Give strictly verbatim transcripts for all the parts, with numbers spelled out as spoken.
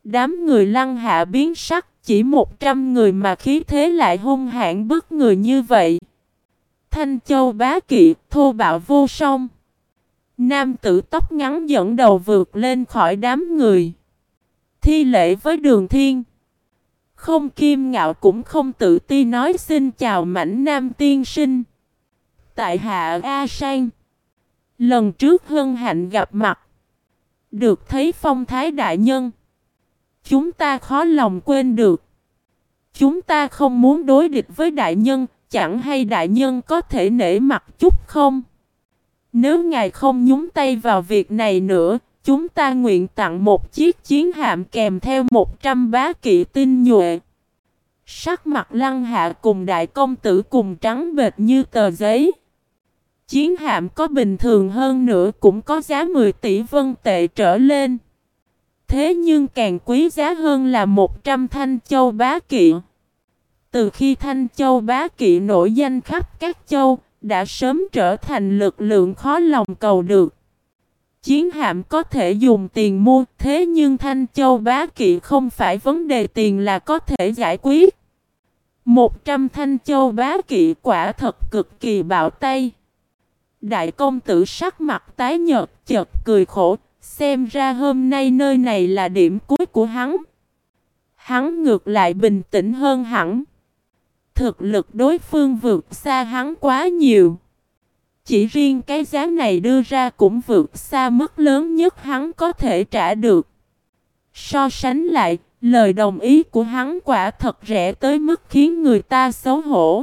Đám người Lăng Hạ biến sắc, chỉ một trăm người mà khí thế lại hung hãn bức người như vậy. Thanh Châu bá kỵ, thô bạo vô song. Nam tử tóc ngắn dẫn đầu vượt lên khỏi đám người. Thi lễ với Đường Thiên. Không kiêu ngạo cũng không tự ti nói xin chào Mãnh Nam tiên sinh. Tại hạ A Sang. Lần trước hân hạnh gặp mặt. Được thấy phong thái đại nhân. Chúng ta khó lòng quên được. Chúng ta không muốn đối địch với đại nhân. Chẳng hay đại nhân có thể nể mặt chút không? Nếu ngài không nhúng tay vào việc này nữa, chúng ta nguyện tặng một chiếc chiến hạm kèm theo một trăm bá kỵ tinh nhuệ. Sắc mặt Lăng Hạ cùng đại công tử cùng trắng bệch như tờ giấy. Chiến hạm có bình thường hơn nữa cũng có giá mười tỷ vân tệ trở lên. Thế nhưng càng quý giá hơn là một trăm thanh châu bá kỵ. Từ khi thanh châu bá kỵ nổi danh khắp các châu, đã sớm trở thành lực lượng khó lòng cầu được. Chiến hạm có thể dùng tiền mua, thế nhưng thanh châu bá kỵ không phải vấn đề tiền là có thể giải quyết. Một trăm thanh châu bá kỵ quả thật cực kỳ bạo tay. Đại công tử sắc mặt tái nhợt chợt cười khổ, xem ra hôm nay nơi này là điểm cuối của hắn. Hắn ngược lại bình tĩnh hơn hẳn. Thực lực đối phương vượt xa hắn quá nhiều. Chỉ riêng cái giá này đưa ra cũng vượt xa mức lớn nhất hắn có thể trả được. So sánh lại, lời đồng ý của hắn quả thật rẻ tới mức khiến người ta xấu hổ.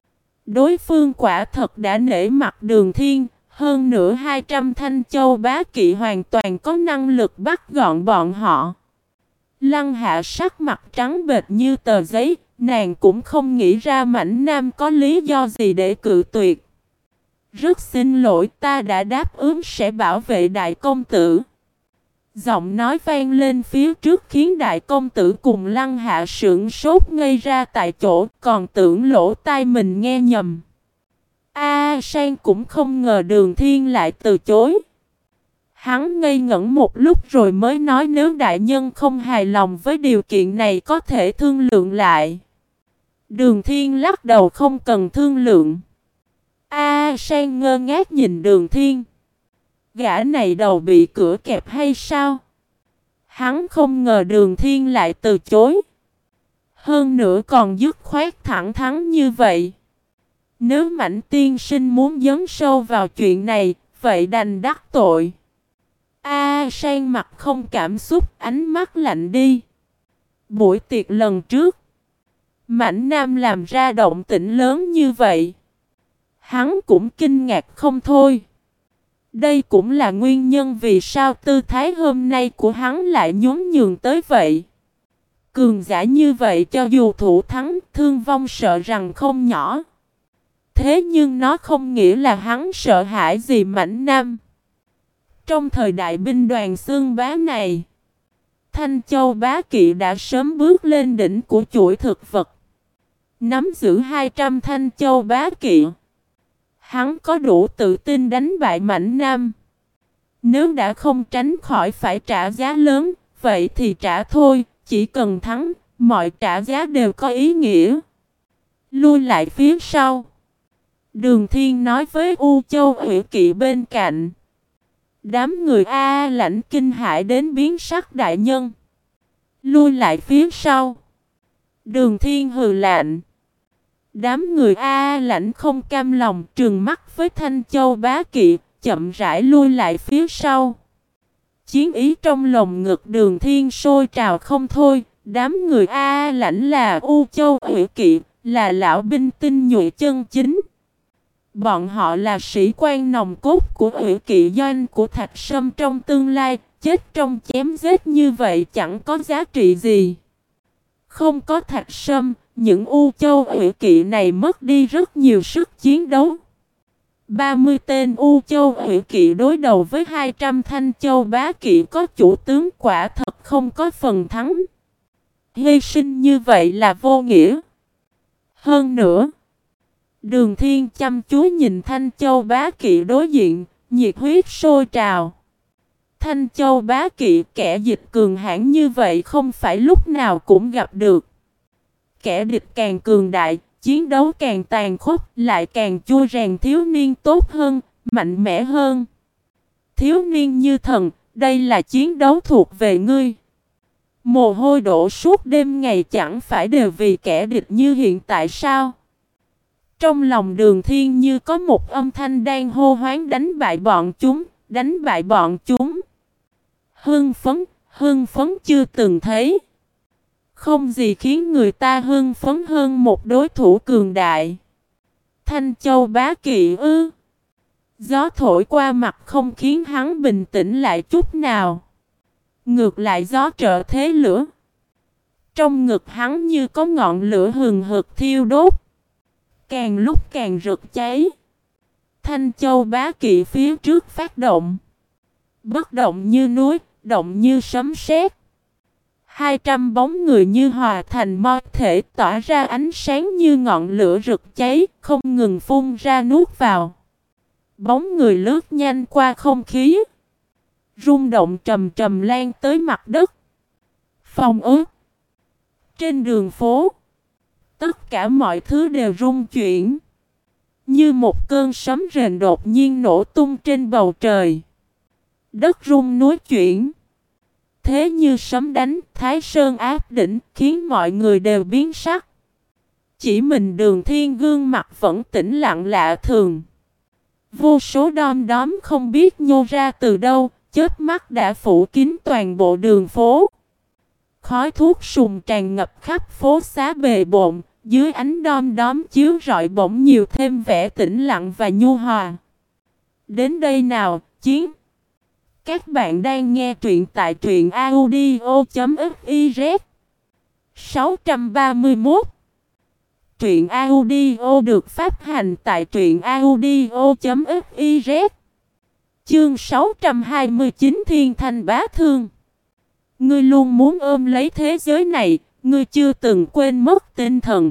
Đối phương quả thật đã nể mặt Đường Thiên, hơn nữa hai trăm thanh châu bá kỵ hoàn toàn có năng lực bắt gọn bọn họ. Lăng Hạ sắc mặt trắng bệch như tờ giấy, nàng cũng không nghĩ ra Mãnh Nam có lý do gì để cự tuyệt. Rất xin lỗi, ta đã đáp ứng sẽ bảo vệ đại công tử. Giọng nói vang lên phía trước khiến đại công tử cùng Lăng Hạ sững sốt ngây ra tại chỗ, còn tưởng lỗ tai mình nghe nhầm. A Sang cũng không ngờ Đường Thiên lại từ chối. Hắn ngây ngẩn một lúc rồi mới nói nếu đại nhân không hài lòng với điều kiện này có thể thương lượng lại. Đường Thiên lắc đầu không cần thương lượng. A Sang ngơ ngác nhìn Đường Thiên. Gã này đầu bị cửa kẹp hay sao? Hắn không ngờ Đường Thiên lại từ chối. Hơn nữa còn dứt khoát thẳng thắn như vậy. Nếu Mãnh tiên sinh muốn dấn sâu vào chuyện này, vậy đành đắc tội. A Sang mặt không cảm xúc, ánh mắt lạnh đi. Buổi tiệc lần trước, Mãnh Nam làm ra động tĩnh lớn như vậy. Hắn cũng kinh ngạc không thôi. Đây cũng là nguyên nhân vì sao tư thái hôm nay của hắn lại nhún nhường tới vậy. Cường giả như vậy cho dù thủ thắng, thương vong sợ rằng không nhỏ. Thế nhưng nó không nghĩa là hắn sợ hãi gì Mãnh Nam. Trong thời đại binh đoàn xương bá này, Thanh Châu bá kỵ đã sớm bước lên đỉnh của chuỗi thực vật. Nắm giữ hai trăm Thanh Châu bá kỵ, hắn có đủ tự tin đánh bại Mãnh Nam. Nếu đã không tránh khỏi phải trả giá lớn, vậy thì trả thôi, chỉ cần thắng, mọi trả giá đều có ý nghĩa. Lui lại phía sau. Đường Thiên nói với U Châu Ủy kỵ bên cạnh. Đám người A Lãnh kinh hãi đến biến sắc đại nhân. Lui lại phía sau. Đường Thiên hừ lạnh. Đám người A Lãnh không cam lòng trừng mắt với Thanh Châu bá kỵ, chậm rãi lui lại phía sau. Chiến ý trong lồng ngực Đường Thiên sôi trào không thôi. Đám người A Lãnh là U Châu Ủy kỵ, là lão binh tinh nhuệ chân chính. Bọn họ là sĩ quan nòng cốt của Ủy kỵ doanh của Thạch Sâm trong tương lai, chết trong chém giết như vậy chẳng có giá trị gì. Không có Thạch Sâm, những U Châu Ủy kỵ này mất đi rất nhiều sức chiến đấu. ba mươi tên U Châu Ủy kỵ đối đầu với hai trăm Thanh Châu bá kỵ có chủ tướng quả thật không có phần thắng. Hy sinh như vậy là vô nghĩa. Hơn nữa, Đường Thiên chăm chú nhìn Thanh Châu bá kỵ đối diện, nhiệt huyết sôi trào. Thanh Châu Bá Kỵ, kẻ dịch cường hãn như vậy không phải lúc nào cũng gặp được. Kẻ địch càng cường đại, chiến đấu càng tàn khốc, lại càng chua rèn thiếu niên tốt hơn, mạnh mẽ hơn. Thiếu niên như thần, đây là chiến đấu thuộc về ngươi. Mồ hôi đổ suốt đêm ngày chẳng phải đều vì kẻ địch như hiện tại sao? Trong lòng Đường Thiên như có một âm thanh đang hô hoán đánh bại bọn chúng, đánh bại bọn chúng. Hưng phấn, hưng phấn chưa từng thấy. Không gì khiến người ta hưng phấn hơn một đối thủ cường đại. Thanh Châu Bá Kỵ ư? Gió thổi qua mặt không khiến hắn bình tĩnh lại chút nào. Ngược lại gió trợ thế lửa. Trong ngực hắn như có ngọn lửa hừng hực thiêu đốt. Càng lúc càng rực cháy. Thanh Châu Bá Kỵ phía trước phát động. Bất động như núi, động như sấm sét. Hai trăm bóng người như hòa thành một thể, tỏa ra ánh sáng như ngọn lửa rực cháy, không ngừng phun ra nuốt vào. Bóng người lướt nhanh qua không khí. Rung động trầm trầm lan tới mặt đất. Phòng ốc. Trên đường phố. Tất cả mọi thứ đều rung chuyển. Như một cơn sấm rền đột nhiên nổ tung trên bầu trời. Đất rung núi chuyển. Thế như sấm đánh, Thái Sơn áp đỉnh, khiến mọi người đều biến sắc. Chỉ mình Đường Thiên gương mặt vẫn tĩnh lặng lạ thường. Vô số đom đóm không biết nhô ra từ đâu, chớp mắt đã phủ kín toàn bộ đường phố. Khói thuốc sùng tràn ngập khắp phố xá bề bộn, dưới ánh đom đóm chiếu rọi bỗng nhiều thêm vẻ tĩnh lặng và nhu hòa. Đến đây nào, chiến! Các bạn đang nghe truyện tại truyện audio chấm fiz. sáu trăm ba mươi mốt. Truyện audio được phát hành tại truyện audio chấm fiz. Chương sáu trăm hai mươi chín Thiên Thanh Bá Thương. Ngươi luôn muốn ôm lấy thế giới này, ngươi chưa từng quên mất tinh thần.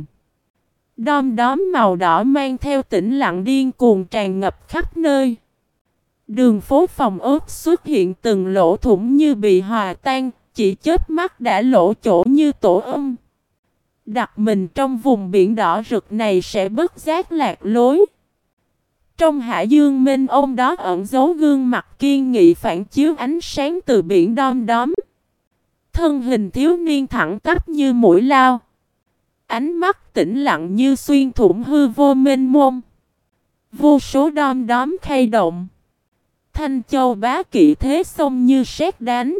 Đom đóm màu đỏ mang theo tĩnh lặng điên cuồng tràn ngập khắp nơi. Đường phố phòng ốc xuất hiện từng lỗ thủng như bị hòa tan, chỉ chớp mắt đã lỗ chỗ như tổ ong. Đặt mình trong vùng biển đỏ rực này sẽ bất giác lạc lối. Trong hải dương mênh mông đó ẩn giấu gương mặt kiên nghị phản chiếu ánh sáng từ biển đom đóm. Thân hình thiếu niên thẳng tắp như mũi lao. Ánh mắt tĩnh lặng như xuyên thủng hư vô mênh mông. Vô số đom đóm khay động. Thanh Châu Bá Kỵ thế xông như sét đánh.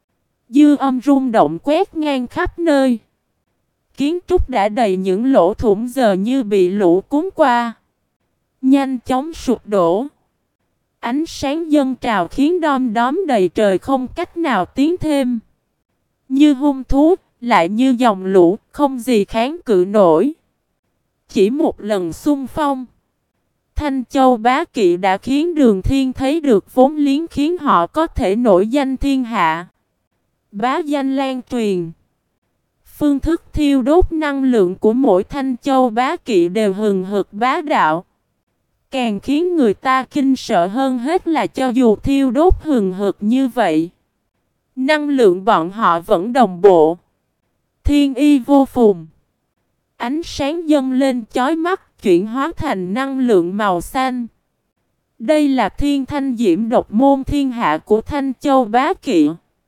Dư âm rung động quét ngang khắp nơi. Kiến trúc đã đầy những lỗ thủng giờ như bị lũ cuốn qua. Nhanh chóng sụp đổ. Ánh sáng dâng trào khiến đom đóm đầy trời không cách nào tiến thêm. Như hung thú, lại như dòng lũ, không gì kháng cự nổi. Chỉ một lần xung phong. Thanh Châu Bá Kỵ đã khiến Đường Thiên thấy được vốn liếng khiến họ có thể nổi danh thiên hạ. Bá danh lan truyền. Phương thức thiêu đốt năng lượng của mỗi Thanh Châu Bá Kỵ đều hừng hực bá đạo. Càng khiến người ta kinh sợ hơn hết là cho dù thiêu đốt hừng hực như vậy, năng lượng bọn họ vẫn đồng bộ. Thiên y vô phùng. Ánh sáng dâng lên chói mắt, chuyển hóa thành năng lượng màu xanh. Đây là thiên thanh diễm độc môn thiên hạ của Thanh Châu Bá Kỵ.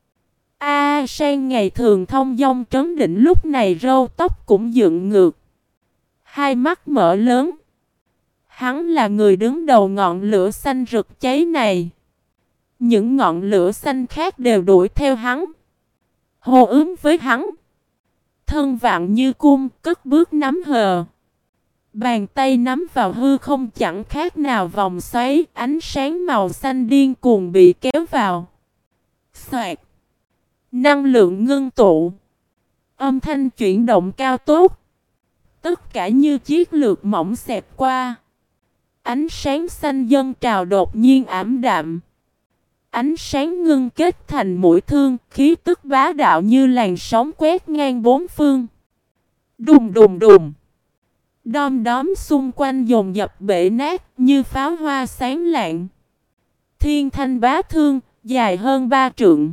A Sang ngày thường thông dong trấn định lúc này râu tóc cũng dựng ngược. Hai mắt mở lớn. Hắn là người đứng đầu ngọn lửa xanh rực cháy này. Những ngọn lửa xanh khác đều đuổi theo hắn. Hô ứng với hắn. Thân vạn như cung, cất bước nắm hờ. Bàn tay nắm vào hư không chẳng khác nào vòng xoáy, ánh sáng màu xanh điên cuồng bị kéo vào. Xoạt. Năng lượng ngưng tụ. Âm thanh chuyển động cao tốt. Tất cả như chiếc lược mỏng xẹt qua. Ánh sáng xanh dâng trào đột nhiên ảm đạm. Ánh sáng ngưng kết thành mũi thương, khí tức bá đạo như làn sóng quét ngang bốn phương. Đùng đùng đùng. Đom đóm xung quanh dồn dập bể nát như pháo hoa sáng lạng. Thiên Thanh Bá Thương, dài hơn ba trượng.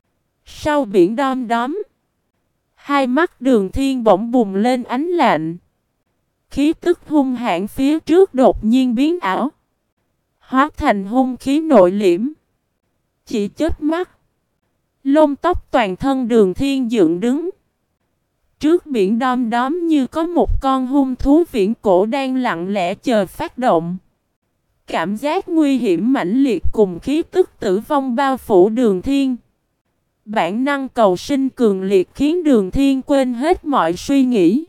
Sau biển đom đóm, hai mắt Đường Thiên bỗng bùng lên ánh lạnh. Khí tức hung hãn phía trước đột nhiên biến ảo, hóa thành hung khí nội liễm. Chỉ chớp mắt, lông tóc toàn thân Đường Thiên dựng đứng. Trước biển đom đóm như có một con hung thú viễn cổ đang lặng lẽ chờ phát động. Cảm giác nguy hiểm mãnh liệt cùng khí tức tử vong bao phủ Đường Thiên. Bản năng cầu sinh cường liệt khiến Đường Thiên quên hết mọi suy nghĩ.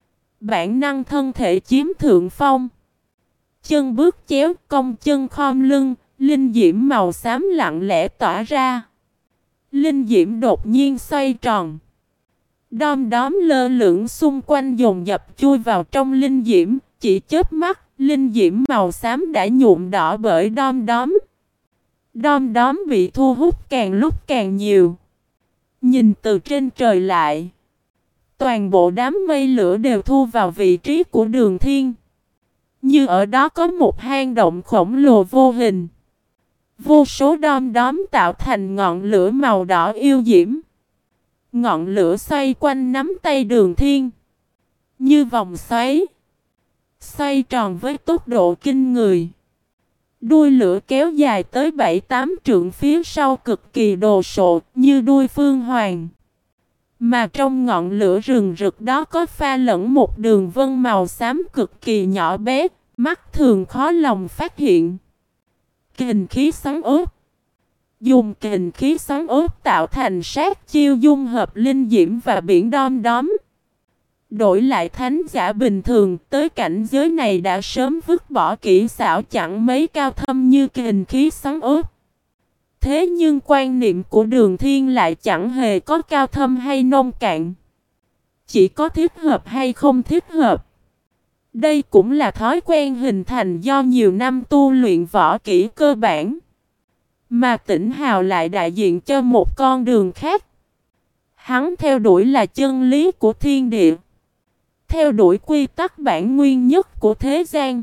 Bản năng thân thể chiếm thượng phong. Chân bước chéo, cong chân khom lưng, linh diễm màu xám lặng lẽ tỏa ra. Linh diễm đột nhiên xoay tròn. Đom đóm lơ lửng xung quanh dồn dập chui vào trong linh diễm, chỉ chớp mắt, linh diễm màu xám đã nhuộm đỏ bởi đom đóm. Đom đóm bị thu hút càng lúc càng nhiều. Nhìn từ trên trời lại, toàn bộ đám mây lửa đều thu vào vị trí của Đường Thiên. Như ở đó có một hang động khổng lồ vô hình. Vô số đom đóm tạo thành ngọn lửa màu đỏ yêu diễm. Ngọn lửa xoay quanh nắm tay Đường Thiên, như vòng xoáy, xoay tròn với tốc độ kinh người. Đuôi lửa kéo dài tới bảy tám trượng phía sau cực kỳ đồ sộ, như đuôi phương hoàng. Mà trong ngọn lửa rừng rực đó có pha lẫn một đường vân màu xám cực kỳ nhỏ bé, mắt thường khó lòng phát hiện. Kình khí xoắn ốp. Dùng kình khí xoắn ốp tạo thành sát chiêu dung hợp linh diễm và biển đom đóm. Đổi lại thánh giả bình thường, tới cảnh giới này đã sớm vứt bỏ kỹ xảo chẳng mấy cao thâm như kình khí xoắn ốp. Thế nhưng quan niệm của Đường Thiên lại chẳng hề có cao thâm hay nông cạn. Chỉ có thích hợp hay không thích hợp. Đây cũng là thói quen hình thành do nhiều năm tu luyện võ kỹ cơ bản. Mà Tĩnh Hào lại đại diện cho một con đường khác. Hắn theo đuổi là chân lý của thiên địa. Theo đuổi quy tắc bản nguyên nhất của thế gian.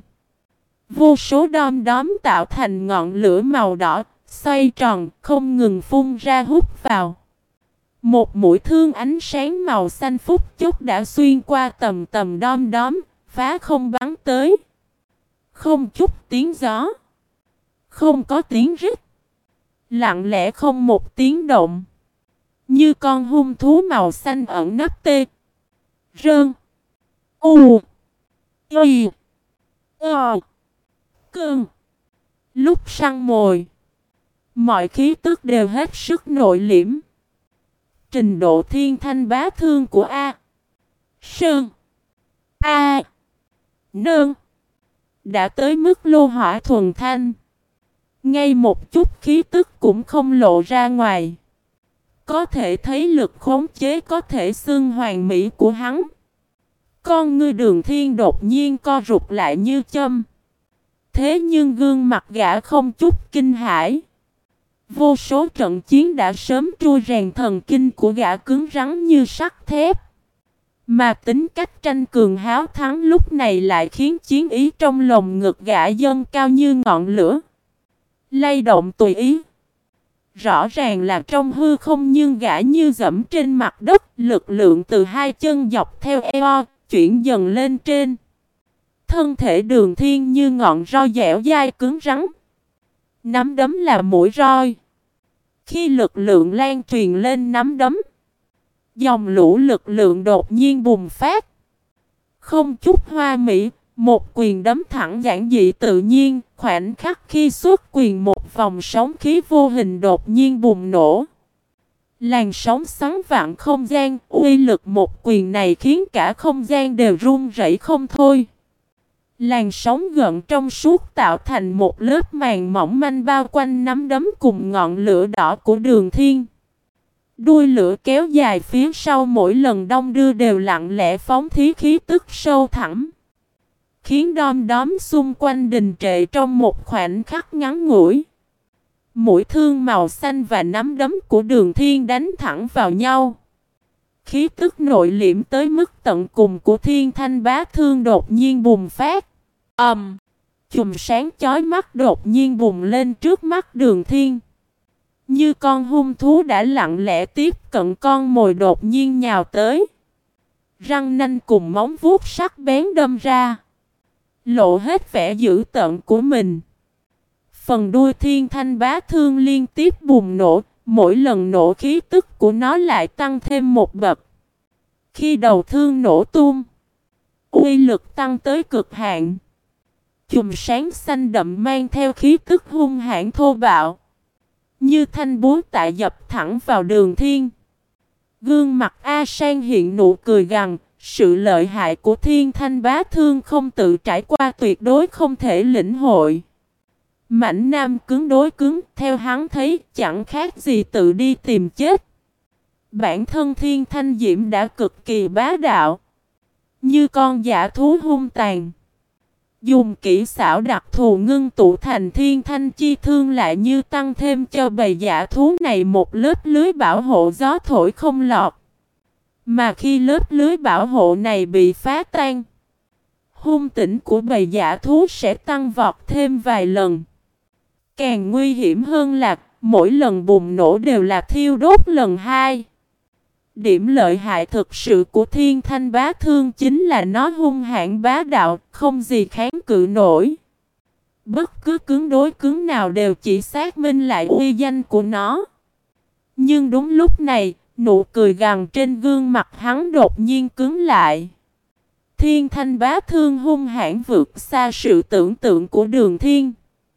Vô số đom đóm tạo thành ngọn lửa màu đỏ, xoay tròn, không ngừng phun ra hút vào. Một mũi thương ánh sáng màu xanh phút chốc đã xuyên qua tầm tầm đom đóm, phá không bắn tới. Không chút tiếng gió. Không có tiếng rít. Lặng lẽ không một tiếng động. Như con hung thú màu xanh ẩn nấp tê. Rơn. U. Y. Ờ. Cơn. Lúc săn mồi, mọi khí tức đều hết sức nội liễm. Trình độ thiên thanh bá thương của A. Sơn. A. Nơn. Đã tới mức lô hỏa thuần thanh. Ngay một chút khí tức cũng không lộ ra ngoài. Có thể thấy lực khống chế có thể xưng hoàn mỹ của hắn. Con ngươi Đường Thiên đột nhiên co rụt lại như châm. Thế nhưng gương mặt gã không chút kinh hãi. Vô số trận chiến đã sớm trui rèn thần kinh của gã cứng rắn như sắt thép. Mà tính cách tranh cường háo thắng lúc này lại khiến chiến ý trong lồng ngực gã dâng cao như ngọn lửa. Lay động tùy ý. Rõ ràng là trong hư không nhưng gã như dẫm trên mặt đất, lực lượng từ hai chân dọc theo eo, chuyển dần lên trên. Thân thể Đường Thiên như ngọn roi dẻo dai cứng rắn. Nắm đấm là mũi roi. Khi lực lượng lan truyền lên nắm đấm, dòng lũ lực lượng đột nhiên bùng phát. Không chút hoa mỹ, một quyền đấm thẳng giản dị tự nhiên, khoảnh khắc khi xuất quyền một vòng sóng khí vô hình đột nhiên bùng nổ. Làn sóng xoắn vặn không gian, uy lực một quyền này khiến cả không gian đều rung rẩy không thôi. Làn sóng gợn trong suốt tạo thành một lớp màn mỏng manh bao quanh nắm đấm cùng ngọn lửa đỏ của Đường Thiên. Đuôi lửa kéo dài phía sau mỗi lần đong đưa đều lặng lẽ phóng thí khí tức sâu thẳm. Khiến đom đóm xung quanh đình trệ trong một khoảnh khắc ngắn ngủi. Mũi thương màu xanh và nắm đấm của Đường Thiên đánh thẳng vào nhau. Khí tức nội liễm tới mức tận cùng của thiên thanh bá thương đột nhiên bùng phát. Ầm! Um, chùm sáng chói mắt đột nhiên bùng lên trước mắt Đường Thiên. Như con hung thú đã lặng lẽ tiếp cận con mồi đột nhiên nhào tới. Răng nanh cùng móng vuốt sắc bén đâm ra. Lộ hết vẻ dữ tợn của mình. Phần đuôi thiên thanh bá thương liên tiếp bùng nổ. Mỗi lần nổ khí tức của nó lại tăng thêm một bậc. Khi đầu thương nổ tung, uy lực tăng tới cực hạn. Chùm sáng xanh đậm mang theo khí tức hung hãn thô bạo. Như thanh búa tạ dập thẳng vào Đường Thiên. Gương mặt A Sang hiện nụ cười gằn. Sự lợi hại của thiên thanh bá thương không tự trải qua tuyệt đối không thể lĩnh hội. Mãnh nam cứng đối cứng, theo hắn thấy chẳng khác gì tự đi tìm chết. Bản thân thiên thanh diễm đã cực kỳ bá đạo. Như con dã thú hung tàn. Dùng kỹ xảo đặc thù ngưng tụ thành thiên thanh chi thương lại như tăng thêm cho bầy dã thú này một lớp lưới bảo hộ gió thổi không lọt. Mà khi lớp lưới bảo hộ này bị phá tan, hung tĩnh của bầy dã thú sẽ tăng vọt thêm vài lần. Càng nguy hiểm hơn là mỗi lần bùng nổ đều là thiêu đốt lần hai. Điểm lợi hại thực sự của thiên thanh bá thương chính là nó hung hãn bá đạo, không gì kháng cự nổi. Bất cứ cứng đối cứng nào đều chỉ xác minh lại uy danh của nó. Nhưng đúng lúc này, nụ cười gằn trên gương mặt hắn đột nhiên cứng lại. Thiên thanh bá thương hung hãn vượt xa sự tưởng tượng của Đường Thiên.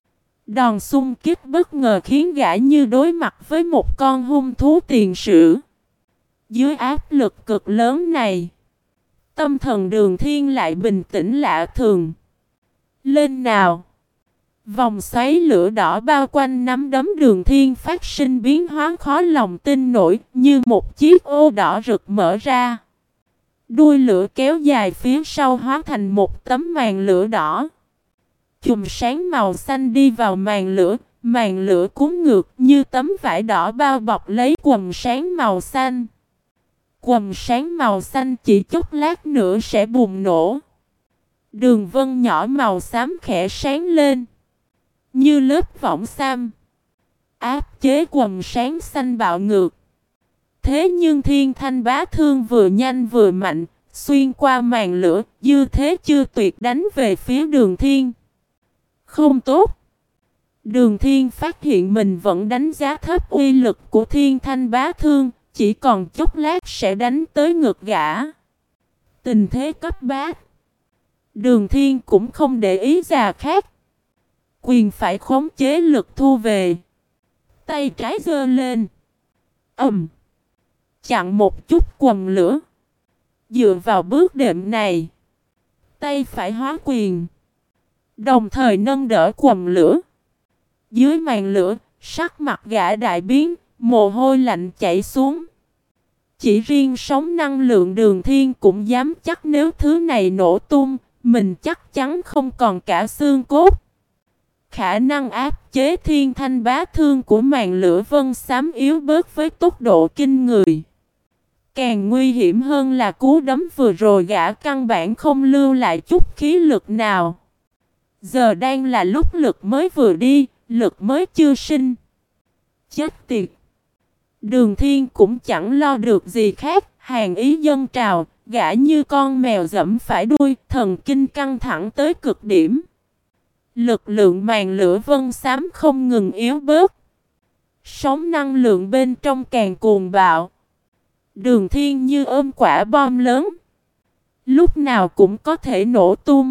Đòn xung kích bất ngờ khiến gã như đối mặt với một con hung thú tiền sử. Dưới áp lực cực lớn này, tâm thần Đường Thiên lại bình tĩnh lạ thường. Lên nào! Vòng xoáy lửa đỏ bao quanh nắm đấm Đường Thiên phát sinh biến hóa khó lòng tin nổi, như một chiếc ô đỏ rực mở ra. Đuôi lửa kéo dài phía sau hóa thành một tấm màn lửa đỏ. Chùm sáng màu xanh đi vào màn lửa, màn lửa cuốn ngược như tấm vải đỏ bao bọc lấy quầng sáng màu xanh. Quầng sáng màu xanh chỉ chốc lát nữa sẽ bùng nổ. Đường vân nhỏ màu xám khẽ sáng lên, như lớp võng sam, áp chế quầng sáng xanh bạo ngược. Thế nhưng thiên thanh bá thương vừa nhanh vừa mạnh, xuyên qua màn lửa, dư thế chưa tuyệt đánh về phía Đường Thiên. Không tốt. Đường Thiên phát hiện mình vẫn đánh giá thấp uy lực của thiên thanh bá thương, chỉ còn chốc lát sẽ đánh tới ngực gã. Tình thế cấp bách. Đường Thiên cũng không để ý già khác. Quyền phải khống chế lực thu về. Tay trái giơ lên. Ầm. Chặn một chút quầng lửa. Dựa vào bước đệm này, tay phải hóa quyền, đồng thời nâng đỡ quầng lửa. Dưới màn lửa, sắc mặt gã đại biến, mồ hôi lạnh chảy xuống. Chỉ riêng sóng năng lượng Đường Thiên cũng dám chắc nếu thứ này nổ tung, mình chắc chắn không còn cả xương cốt. Khả năng áp chế thiên thanh bá thương của màn lửa vân xám yếu bớt với tốc độ kinh người. Càng nguy hiểm hơn là cú đấm vừa rồi gã căn bản không lưu lại chút khí lực nào. Giờ đang là lúc lực mới vừa đi, lực mới chưa sinh. Chết tiệt! Đường Thiên cũng chẳng lo được gì khác, hàn ý dâng trào, gã như con mèo giẫm phải đuôi, thần kinh căng thẳng tới cực điểm. Lực lượng màn lửa vân xám không ngừng yếu bớt. Sóng năng lượng bên trong càng cuồng bạo. Đường Thiên như ôm quả bom lớn, lúc nào cũng có thể nổ tung.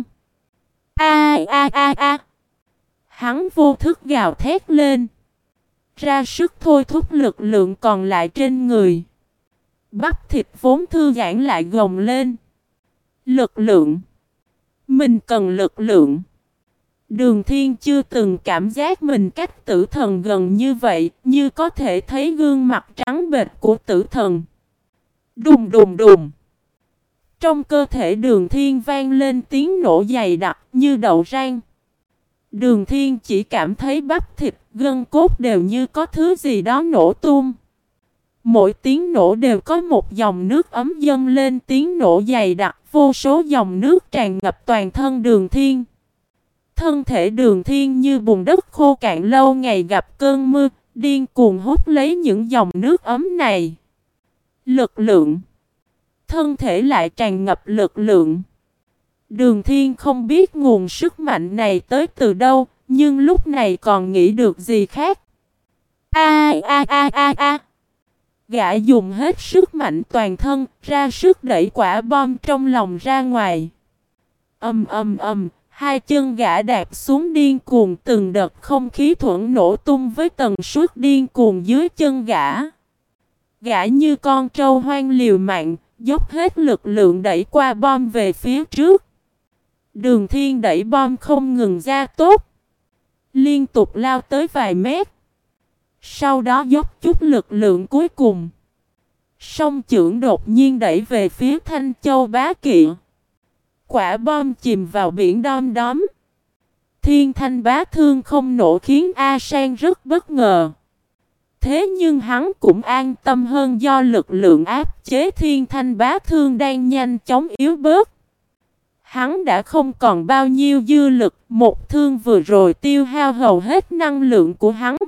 A a a a! Hắn vô thức gào thét lên, ra sức thôi thúc lực lượng còn lại trên người. Bắp thịt vốn thư giãn lại gồng lên. Lực lượng! Mình cần lực lượng! Đường Thiên chưa từng cảm giác mình cách tử thần gần như vậy, như có thể thấy gương mặt trắng bệch của tử thần. Đùng đùng đùng! Trong cơ thể Đường Thiên vang lên tiếng nổ dày đặc như đậu rang. Đường Thiên chỉ cảm thấy bắp thịt, gân cốt đều như có thứ gì đó nổ tung. Mỗi tiếng nổ đều có một dòng nước ấm dâng lên, tiếng nổ dày đặc, vô số dòng nước tràn ngập toàn thân Đường Thiên. Thân thể Đường Thiên như bùn đất khô cạn lâu ngày gặp cơn mưa, điên cuồng hút lấy những dòng nước ấm này. Lực lượng. Thân thể lại tràn ngập lực lượng. Đường Thiên không biết nguồn sức mạnh này tới từ đâu, nhưng lúc này còn nghĩ được gì khác. A a a a a. Gã dùng hết sức mạnh toàn thân, ra sức đẩy quả bom trong lòng ra ngoài. Ầm ầm ầm, hai chân gã đạp xuống điên cuồng, từng đợt không khí thuẫn nổ tung với tần suất điên cuồng dưới chân gã. Gã như con trâu hoang liều mạng, dốc hết lực lượng đẩy qua bom về phía trước. Đường Thiên đẩy bom không ngừng ra tốt, liên tục lao tới vài mét. Sau đó dốc chút lực lượng cuối cùng, song chưởng đột nhiên đẩy về phía Thanh Châu Bá Kỵ. Quả bom chìm vào biển đom đóm. Thiên Thanh Bá Thương không nổ khiến A Sang rất bất ngờ. Thế nhưng hắn cũng an tâm hơn do lực lượng áp chế Thiên Thanh Bá Thương đang nhanh chóng yếu bớt. Hắn đã không còn bao nhiêu dư lực, một thương vừa rồi tiêu hao hầu hết năng lượng của hắn.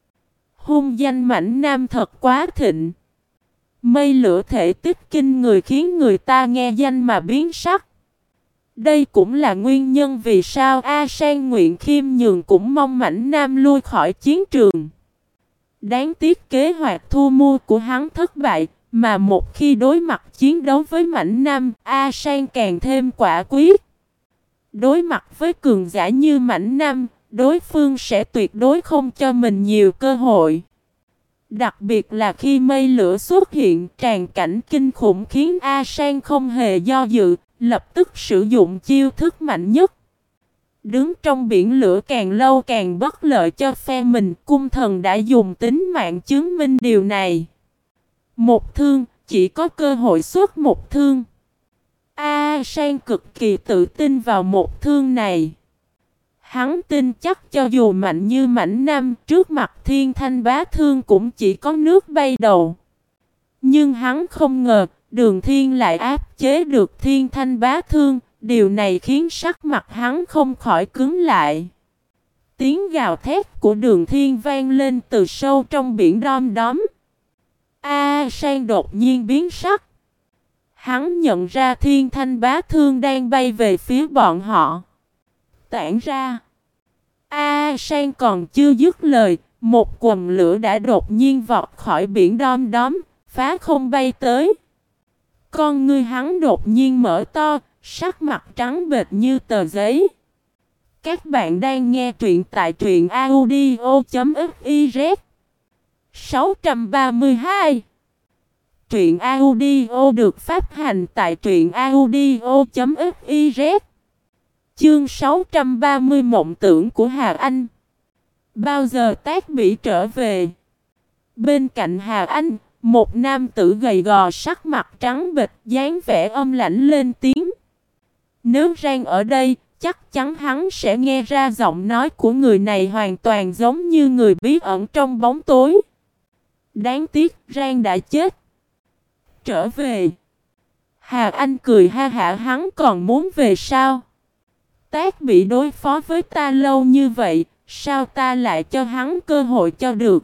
Hung danh mãnh nam thật quá thịnh. Mây lửa thể tích kinh người khiến người ta nghe danh mà biến sắc. Đây cũng là nguyên nhân vì sao A Sang nguyện khiêm nhường cũng mong mãnh nam lui khỏi chiến trường. Đáng tiếc kế hoạch thu mua của hắn thất bại, mà một khi đối mặt chiến đấu với mãnh nam, A Sang càng thêm quả quyết. Đối mặt với cường giả như mãnh nam, đối phương sẽ tuyệt đối không cho mình nhiều cơ hội. Đặc biệt là khi mây lửa xuất hiện, tràn cảnh kinh khủng khiến A Sang không hề do dự, lập tức sử dụng chiêu thức mạnh nhất. Đứng trong biển lửa càng lâu càng bất lợi cho phe mình, cung thần đã dùng tính mạng chứng minh điều này. Một thương, chỉ có cơ hội xuất một thương. A Sang cực kỳ tự tin vào một thương này. Hắn tin chắc cho dù mạnh như mãnh nam, trước mặt Thiên Thanh Bá Thương cũng chỉ có nước bay đầu. Nhưng hắn không ngờ, Đường Thiên lại áp chế được Thiên Thanh Bá Thương, điều này khiến sắc mặt hắn không khỏi cứng lại. Tiếng gào thét của Đường Thiên vang lên từ sâu trong biển đom đóm. A Sang đột nhiên biến sắc. Hắn nhận ra Thiên Thanh Bá Thương đang bay về phía bọn họ. Tản ra. A Sang còn chưa dứt lời, một quần lửa đã đột nhiên vọt khỏi biển đom đóm, phá không bay tới. Con ngươi hắn đột nhiên mở to, sắc mặt trắng bệch như tờ giấy. Các bạn đang nghe truyện tại truyện audio chấm fiz. sáu trăm ba mươi hai. Truyện audio được phát hành tại truyện audio chấm fiz. Chương sáu trăm ba mươi mộng tưởng của Hà Anh. Bao giờ Tác Bỉ trở về? Bên cạnh Hà Anh, một nam tử gầy gò sắc mặt trắng bệch, dáng vẻ âm lãnh lên tiếng. Nếu Rang ở đây, chắc chắn hắn sẽ nghe ra giọng nói của người này hoàn toàn giống như người bí ẩn trong bóng tối. Đáng tiếc Rang đã chết. Trở về. Hà Anh cười ha hả, hắn còn muốn về sao? Tác Bị đối phó với ta lâu như vậy, sao ta lại cho hắn cơ hội cho được?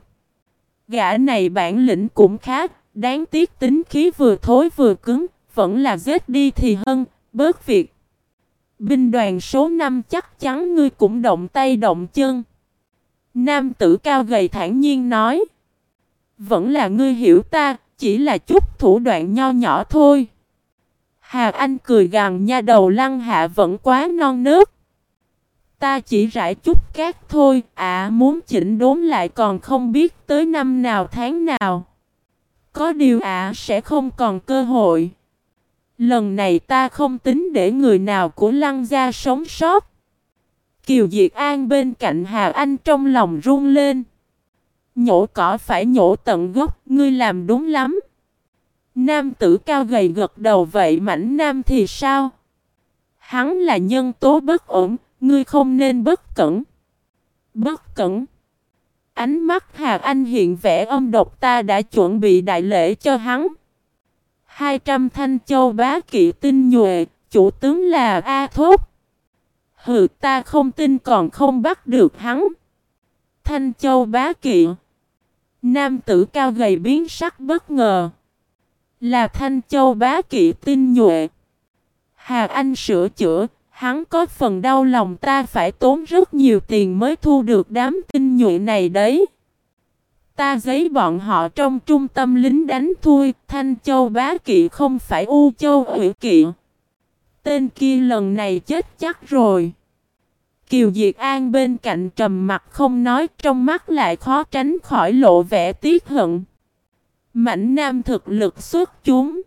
Gã này bản lĩnh cũng khá, đáng tiếc tính khí vừa thối vừa cứng, vẫn là giết đi thì hơn, bớt việc. Binh đoàn số năm chắc chắn ngươi cũng động tay động chân. Nam tử cao gầy thản nhiên nói. Vẫn là ngươi hiểu ta, chỉ là chút thủ đoạn nho nhỏ thôi. Hà Anh cười gằn, nha đầu Lăng Hạ vẫn quá non nớt. Ta chỉ rải chút cát thôi, à muốn chỉnh đốn lại còn không biết tới năm nào tháng nào. Có điều ạ à, sẽ không còn cơ hội. Lần này ta không tính để người nào của Lăng gia sống sót. Kiều Diệt An bên cạnh Hà Anh trong lòng run lên. Nhổ cỏ phải nhổ tận gốc, ngươi làm đúng lắm. Nam tử cao gầy gật đầu, vậy mảnh nam thì sao? Hắn là nhân tố bất ổn, ngươi không nên bất cẩn. Bất cẩn. Ánh mắt Hà Anh hiện vẻ âm độc, ta đã chuẩn bị đại lễ cho hắn. Hai trăm Thanh Châu Bá Kỵ tinh nhuệ, chủ tướng là A Thốt. Hừ, ta không tin còn không bắt được hắn. Thanh Châu Bá Kỵ. Nam tử cao gầy biến sắc bất ngờ. Là Thanh Châu bá kỵ tinh nhuệ. Hà Anh sửa chữa, hắn có phần đau lòng, ta phải tốn rất nhiều tiền mới thu được đám tinh nhuệ này đấy. Ta giấy bọn họ trong trung tâm lính đánh thui, Thanh Châu bá kỵ không phải U Châu ủy kỵ. Tên kia lần này chết chắc rồi. Kiều Diệt An bên cạnh trầm mặt không nói, trong mắt lại khó tránh khỏi lộ vẻ tiếc hận. Mãnh nam thực lực xuất chúng,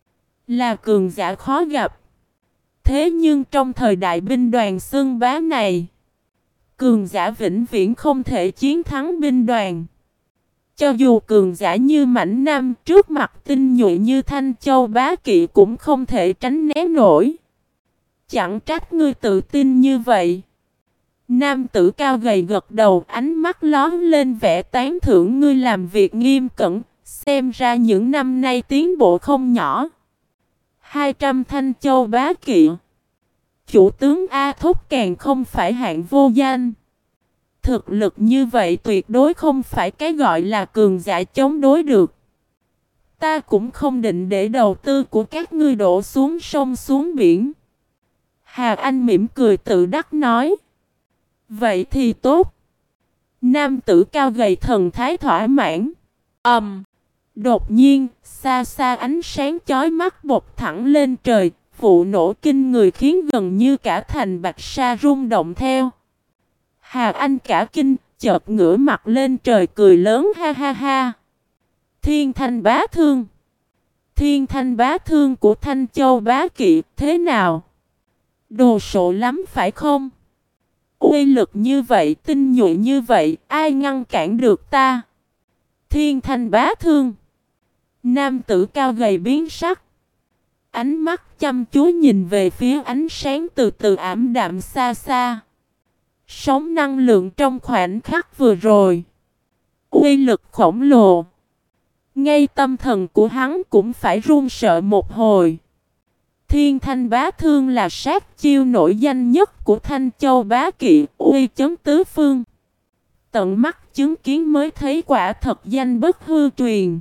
là cường giả khó gặp. Thế nhưng trong thời đại binh đoàn xưng bá này, cường giả vĩnh viễn không thể chiến thắng binh đoàn. Cho dù cường giả như Mãnh Nam trước mặt tinh nhuệ như Thanh Châu bá kỵ cũng không thể tránh né nổi. Chẳng trách ngươi tự tin như vậy. Nam tử cao gầy gật đầu, ánh mắt lóe lên vẻ tán thưởng, ngươi làm việc nghiêm cẩn, xem ra những năm nay tiến bộ không nhỏ. hai trăm Thanh Châu bá kỵ. Chủ tướng A Thúc càng không phải hạng vô danh. Thực lực như vậy tuyệt đối không phải cái gọi là cường giả chống đối được. Ta cũng không định để đầu tư của các ngươi đổ xuống sông xuống biển. Hà Anh mỉm cười tự đắc nói. Vậy thì tốt. Nam tử cao gầy thần thái thỏa mãn. Ầm. Um, đột nhiên, xa xa ánh sáng chói mắt bộc thẳng lên trời, vụ nổ kinh người khiến gần như cả thành Bạch Sa rung động theo. Hà Anh cả kinh, chợt ngửa mặt lên trời cười lớn ha ha ha. Thiên Thanh bá thương. Thiên Thanh bá thương của Thanh Châu bá kỵ, thế nào? Đồ sộ lắm phải không? Uy lực như vậy, tinh nhuệ như vậy, ai ngăn cản được ta? Thiên Thanh bá thương. Nam tử cao gầy biến sắc. Ánh mắt chăm chú nhìn về phía ánh sáng từ từ ảm đạm xa xa. Sóng năng lượng trong khoảnh khắc vừa rồi, uy lực khổng lồ. Ngay tâm thần của hắn cũng phải run sợ một hồi. Thiên Thanh bá thương là sát chiêu nổi danh nhất của Thanh Châu bá kỵ, uy chấn tứ phương. Tận mắt chứng kiến mới thấy quả thật danh bất hư truyền.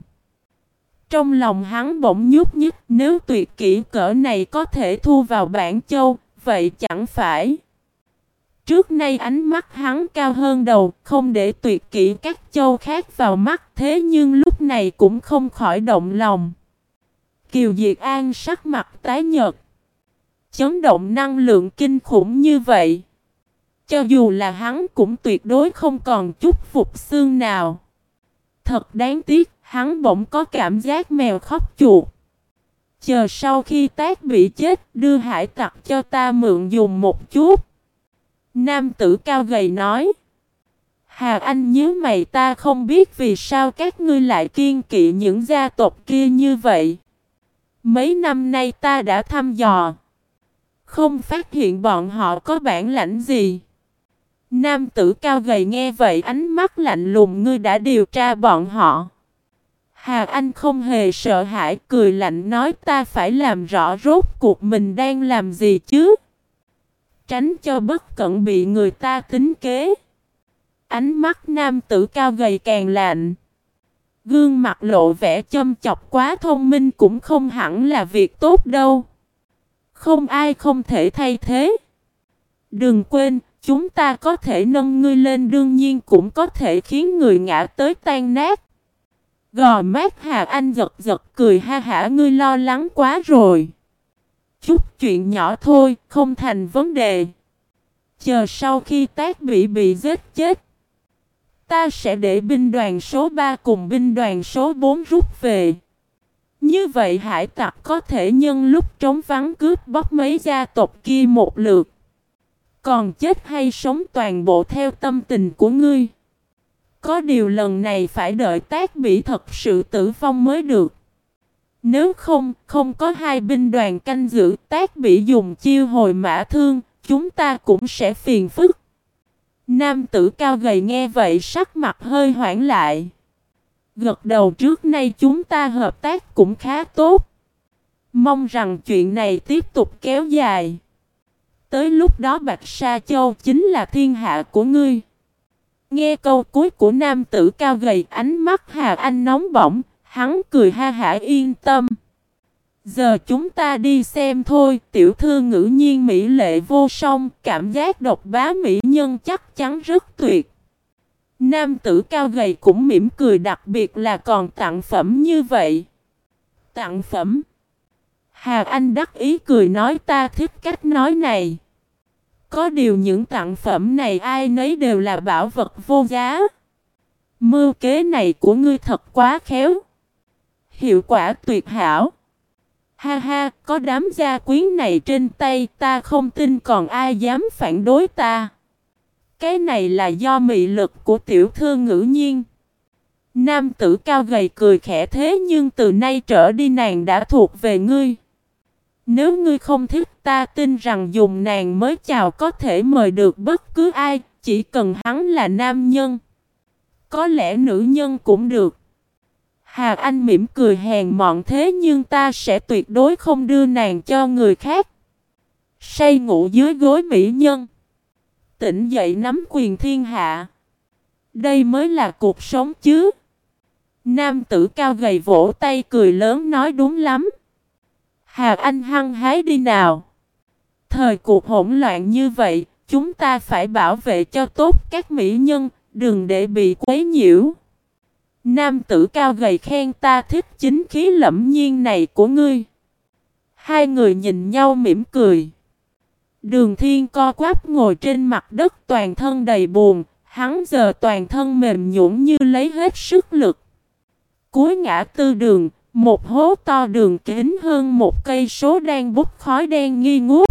Trong lòng hắn bỗng nhúc nhích, nếu tuyệt kỹ cỡ này có thể thu vào Bản Châu, vậy chẳng phải. Trước nay ánh mắt hắn cao hơn đầu, không để tuyệt kỹ các châu khác vào mắt, thế nhưng lúc này cũng không khỏi động lòng. Kiều Diệt An sắc mặt tái nhợt. Chấn động năng lượng kinh khủng như vậy, cho dù là hắn cũng tuyệt đối không còn chút phục xương nào. Thật đáng tiếc, hắn bỗng có cảm giác mèo khóc chuột. Chờ sau khi Tác bị chết, đưa hải tặc cho ta mượn dùng một chút. Nam tử cao gầy nói. Hà Anh nhớ mày, ta không biết vì sao các ngươi lại kiêng kỵ những gia tộc kia như vậy. Mấy năm nay ta đã thăm dò, không phát hiện bọn họ có bản lãnh gì. Nam tử cao gầy nghe vậy ánh mắt lạnh lùng, ngươi đã điều tra bọn họ. Hà Anh không hề sợ hãi, cười lạnh nói, ta phải làm rõ rốt cuộc mình đang làm gì chứ. Tránh cho bất cẩn bị người ta tính kế. Ánh mắt nam tử cao gầy càng lạnh. Gương mặt lộ vẻ châm chọc, quá thông minh cũng không hẳn là việc tốt đâu. Không ai không thể thay thế. Đừng quên, chúng ta có thể nâng ngươi lên, đương nhiên cũng có thể khiến người ngã tới tan nát. Gò mát Hà Anh giật giật cười ha hả, ngươi lo lắng quá rồi. Chút chuyện nhỏ thôi, không thành vấn đề. Chờ sau khi Tác bị bị giết chết, ta sẽ để binh đoàn số ba cùng binh đoàn số bốn rút về. Như vậy hải tặc có thể nhân lúc trống vắng cướp bóc mấy gia tộc kia một lượt. Còn chết hay sống toàn bộ theo tâm tình của ngươi. Có điều lần này phải đợi Tác bị thật sự tử vong mới được. Nếu không, không có hai binh đoàn canh giữ, Tác bị dùng chiêu hồi mã thương, chúng ta cũng sẽ phiền phức. Nam tử cao gầy nghe vậy sắc mặt hơi hoảng lại. Gật đầu, trước nay chúng ta hợp tác cũng khá tốt. Mong rằng chuyện này tiếp tục kéo dài. Tới lúc đó Bạch Sa Châu chính là thiên hạ của ngươi. Nghe câu cuối của nam tử cao gầy, ánh mắt Hà Anh nóng bỏng, hắn cười ha hả, yên tâm. Giờ chúng ta đi xem thôi. Tiểu thư ngữ nhiên mỹ lệ vô song, cảm giác độc bá mỹ nhân chắc chắn rất tuyệt. Nam tử cao gầy cũng mỉm cười, đặc biệt là còn tặng phẩm như vậy. Tặng phẩm? Hà Anh đắc ý cười nói, ta thích cách nói này. Có điều những tặng phẩm này ai nấy đều là bảo vật vô giá. Mưu kế này của ngươi thật quá khéo. Hiệu quả tuyệt hảo. Ha ha, có đám gia quyến này trên tay, ta không tin còn ai dám phản đối ta. Cái này là do mị lực của tiểu thư ngữ nhiên. Nam tử cao gầy cười khẽ, thế nhưng từ nay trở đi nàng đã thuộc về ngươi. Nếu ngươi không thích, ta tin rằng dùng nàng mới chào có thể mời được bất cứ ai, chỉ cần hắn là nam nhân. Có lẽ nữ nhân cũng được. Hà Anh mỉm cười hèn mọn, thế nhưng ta sẽ tuyệt đối không đưa nàng cho người khác. Say ngủ dưới gối mỹ nhân, tỉnh dậy nắm quyền thiên hạ. Đây mới là cuộc sống chứ. Nam tử cao gầy vỗ tay cười lớn nói, đúng lắm. Hà Anh hăng hái đi nào. Thời cuộc hỗn loạn như vậy, chúng ta phải bảo vệ cho tốt các mỹ nhân, đừng để bị quấy nhiễu. Nam tử cao gầy khen, ta thích chính khí lẫm nhiên này của ngươi. Hai người nhìn nhau mỉm cười. Đường Thiên co quắp ngồi trên mặt đất, toàn thân đầy buồn. Hắn giờ toàn thân mềm nhũn như lấy hết sức lực. Cuối ngã tư đường, một hố to đường kính hơn một cây số đang bốc khói đen nghi ngút.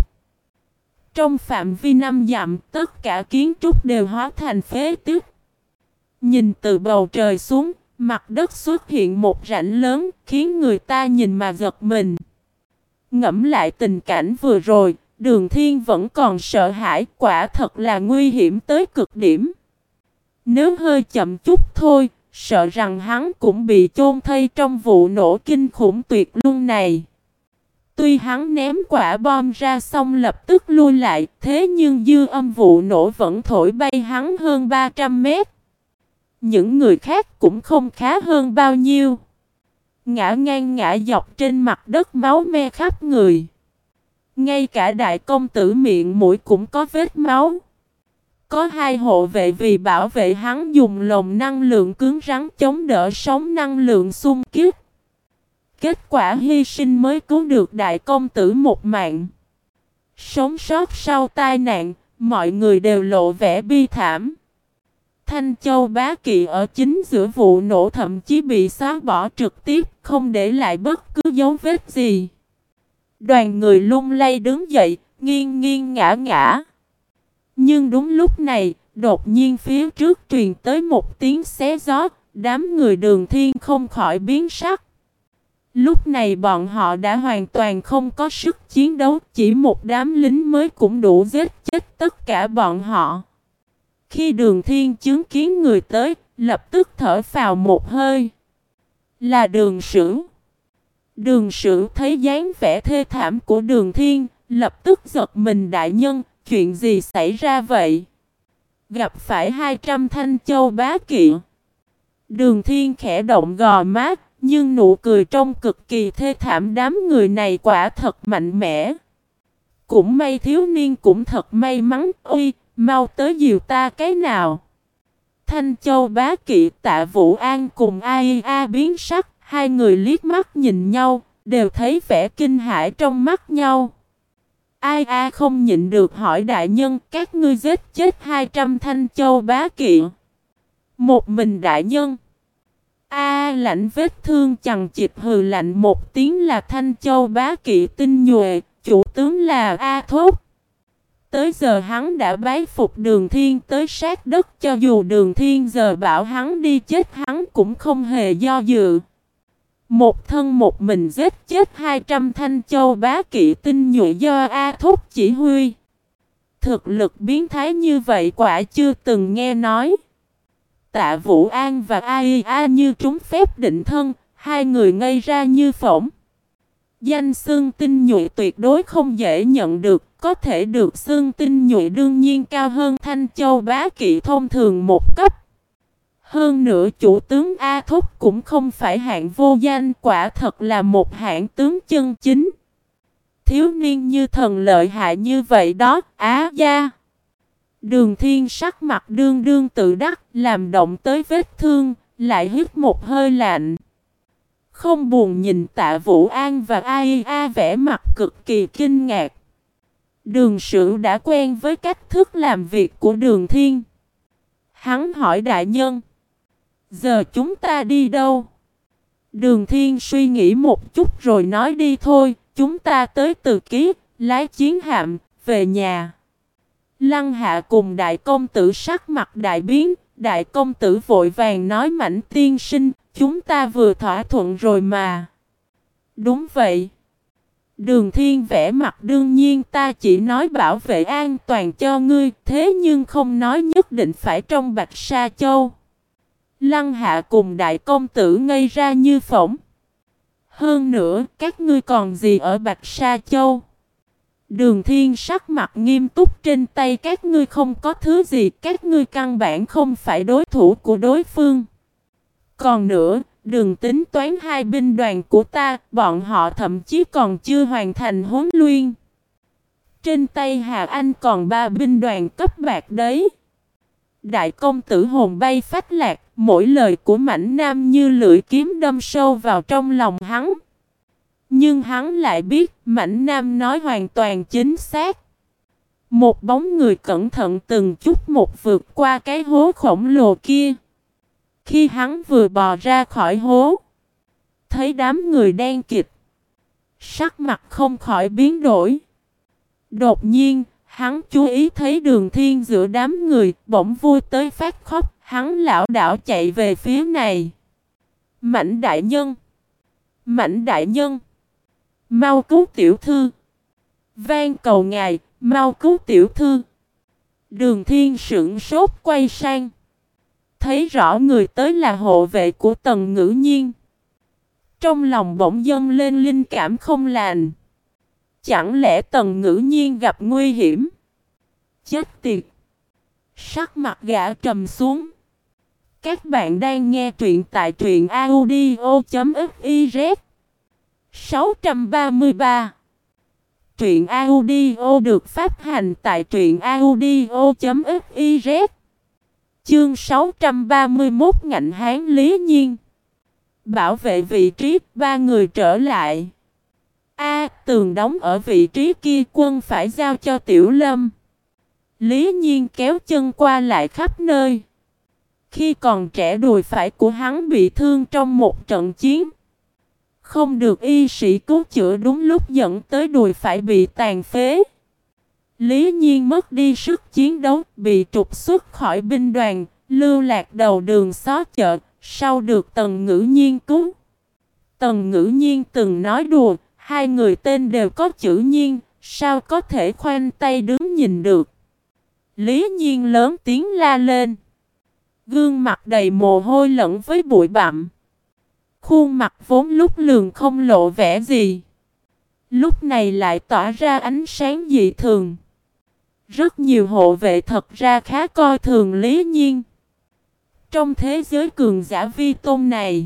Trong phạm vi năm dặm, tất cả kiến trúc đều hóa thành phế tích. Nhìn từ bầu trời xuống, mặt đất xuất hiện một rãnh lớn, khiến người ta nhìn mà giật mình. Ngẫm lại tình cảnh vừa rồi, Đường Thiên vẫn còn sợ hãi, quả thật là nguy hiểm tới cực điểm. Nếu hơi chậm chút thôi, sợ rằng hắn cũng bị chôn thây trong vụ nổ kinh khủng tuyệt luân này. Tuy hắn ném quả bom ra xong lập tức lui lại, thế nhưng dư âm vụ nổ vẫn thổi bay hắn hơn ba trăm mét. Những người khác cũng không khá hơn bao nhiêu. Ngã ngang ngã dọc trên mặt đất, máu me khắp người. Ngay cả đại công tử miệng mũi cũng có vết máu. Có hai hộ vệ vì bảo vệ hắn dùng lồng năng lượng cứng rắn chống đỡ sóng năng lượng xung kích. Kết quả hy sinh mới cứu được đại công tử một mạng. Sống sót sau tai nạn, mọi người đều lộ vẻ bi thảm. Thanh Châu Bá Kỵ ở chính giữa vụ nổ thậm chí bị xóa bỏ trực tiếp, không để lại bất cứ dấu vết gì. Đoàn người lung lay đứng dậy, nghiêng nghiêng ngã ngã. Nhưng đúng lúc này, đột nhiên phía trước truyền tới một tiếng xé gió, đám người Đường Thiên không khỏi biến sắc. Lúc này bọn họ đã hoàn toàn không có sức chiến đấu, chỉ một đám lính mới cũng đủ giết chết tất cả bọn họ. Khi Đường Thiên chứng kiến người tới, lập tức thở phào một hơi. Là Đường Sửu. Đường Sửu thấy dáng vẻ thê thảm của Đường Thiên, lập tức giật mình, đại nhân, chuyện gì xảy ra vậy? Gặp phải hai trăm Thanh Châu Bá Kỵ. Đường Thiên khẽ động gò má, nhưng nụ cười trông cực kỳ thê thảm, đám người này quả thật mạnh mẽ. Cũng may thiếu niên cũng thật may mắn, ôi, mau tới dìu ta cái nào. Thanh Châu Bá Kỵ, Tạ Vũ An cùng a i a biến sắc, hai người liếc mắt nhìn nhau, đều thấy vẻ kinh hãi trong mắt nhau. Ai a không nhịn được hỏi, đại nhân, các ngươi giết chết hai trăm Thanh Châu Bá Kỵ. Một mình đại nhân. A lạnh vết thương chằng chịt hừ lạnh một tiếng, là Thanh Châu Bá Kỵ tinh nhuệ, chủ tướng là A Thốt. Tới giờ hắn đã bái phục Đường Thiên tới sát đất, cho dù Đường Thiên giờ bảo hắn đi chết hắn cũng không hề do dự. Một thân một mình giết chết hai trăm Thanh Châu Bá Kỵ tinh nhuệ do A Thúc chỉ huy. Thực lực biến thái như vậy quả chưa từng nghe nói. Tạ Vũ An và a i a như trúng phép định thân, hai người ngây ra như phỗng. Danh xưng tinh nhuệ tuyệt đối không dễ nhận được, có thể được xưng tinh nhuệ đương nhiên cao hơn Thanh Châu Bá Kỵ thông thường một cấp. Hơn nữa chủ tướng A Thúc cũng không phải hạng vô danh, quả thật là một hạng tướng chân chính. Thiếu niên như thần lợi hại như vậy đó, Á gia. Đường Thiên sắc mặt đương đương tự đắc, làm động tới vết thương, lại hít một hơi lạnh. Không buồn nhìn Tạ Vũ An và a i a vẻ mặt cực kỳ kinh ngạc. Đường Sửu đã quen với cách thức làm việc của Đường Thiên. Hắn hỏi đại nhân, giờ chúng ta đi đâu? Đường Thiên suy nghĩ một chút rồi nói đi thôi, chúng ta tới Từ Ký, lái chiến hạm, về nhà. Lăng Hạ cùng đại công tử sắc mặt đại biến, đại công tử vội vàng nói Mãnh tiên sinh, chúng ta vừa thỏa thuận rồi mà. Đúng vậy. Đường Thiên vẽ mặt đương nhiên ta chỉ nói bảo vệ an toàn cho ngươi, thế nhưng không nói nhất định phải trong Bạch Sa Châu. Lăng Hạ cùng đại công tử ngây ra như phỗng. Hơn nữa, các ngươi còn gì ở Bạch Sa Châu? Đường Thiên sắc mặt nghiêm túc, trên tay các ngươi không có thứ gì, các ngươi căn bản không phải đối thủ của đối phương. Còn nữa, đừng tính toán hai binh đoàn của ta, bọn họ thậm chí còn chưa hoàn thành huấn luyện. Trên tay Hà Anh còn ba binh đoàn cấp bạc đấy. Đại công tử hồn bay phách lạc, mỗi lời của Mãnh Nam như lưỡi kiếm đâm sâu vào trong lòng hắn. Nhưng hắn lại biết Mãnh Nam nói hoàn toàn chính xác. Một bóng người cẩn thận từng chút một vượt qua cái hố khổng lồ kia. Khi hắn vừa bò ra khỏi hố, thấy đám người đen kịt, sắc mặt không khỏi biến đổi. Đột nhiên, hắn chú ý thấy Đường Thiên giữa đám người, bỗng vui tới phát khóc, hắn lảo đảo chạy về phía này. Mãnh đại nhân! Mãnh đại nhân! Mau cứu tiểu thư! Van cầu ngài, mau cứu tiểu thư! Đường Thiên sững sốt quay sang. Thấy rõ người tới là hộ vệ của Tần Ngữ Nhiên. Trong lòng bỗng dâng lên linh cảm không lành. Chẳng lẽ Tần Ngữ Nhiên gặp nguy hiểm? Chết tiệt! Sắc mặt gã trầm xuống. Các bạn đang nghe truyện tại truyện audio chấm fiz. sáu trăm ba mươi ba. Truyện audio được phát hành tại truyện audio chấm fiz. Chương sáu trăm ba mươi mốt Ngạnh Hán Lý Nhiên. Bảo vệ vị trí, ba người trở lại. A, tường đóng ở vị trí kia, quân phải giao cho Tiểu Lâm. Lý Nhiên kéo chân qua lại khắp nơi. Khi còn trẻ đùi phải của hắn bị thương trong một trận chiến. Không được y sĩ cứu chữa đúng lúc dẫn tới đùi phải bị tàn phế. Lý Nhiên mất đi sức chiến đấu, bị trục xuất khỏi binh đoàn, lưu lạc đầu đường xó chợ, sau được Tần Ngữ Nhiên cứu. Tần Ngữ Nhiên từng nói đùa, hai người tên đều có chữ Nhiên, sao có thể khoanh tay đứng nhìn được. Lý Nhiên lớn tiếng la lên. Gương mặt đầy mồ hôi lẫn với bụi bặm. Khuôn mặt vốn lúc lường không lộ vẻ gì, lúc này lại tỏa ra ánh sáng dị thường. Rất nhiều hộ vệ thật ra khá coi thường Lý Nhiên. Trong thế giới cường giả vi tôn này,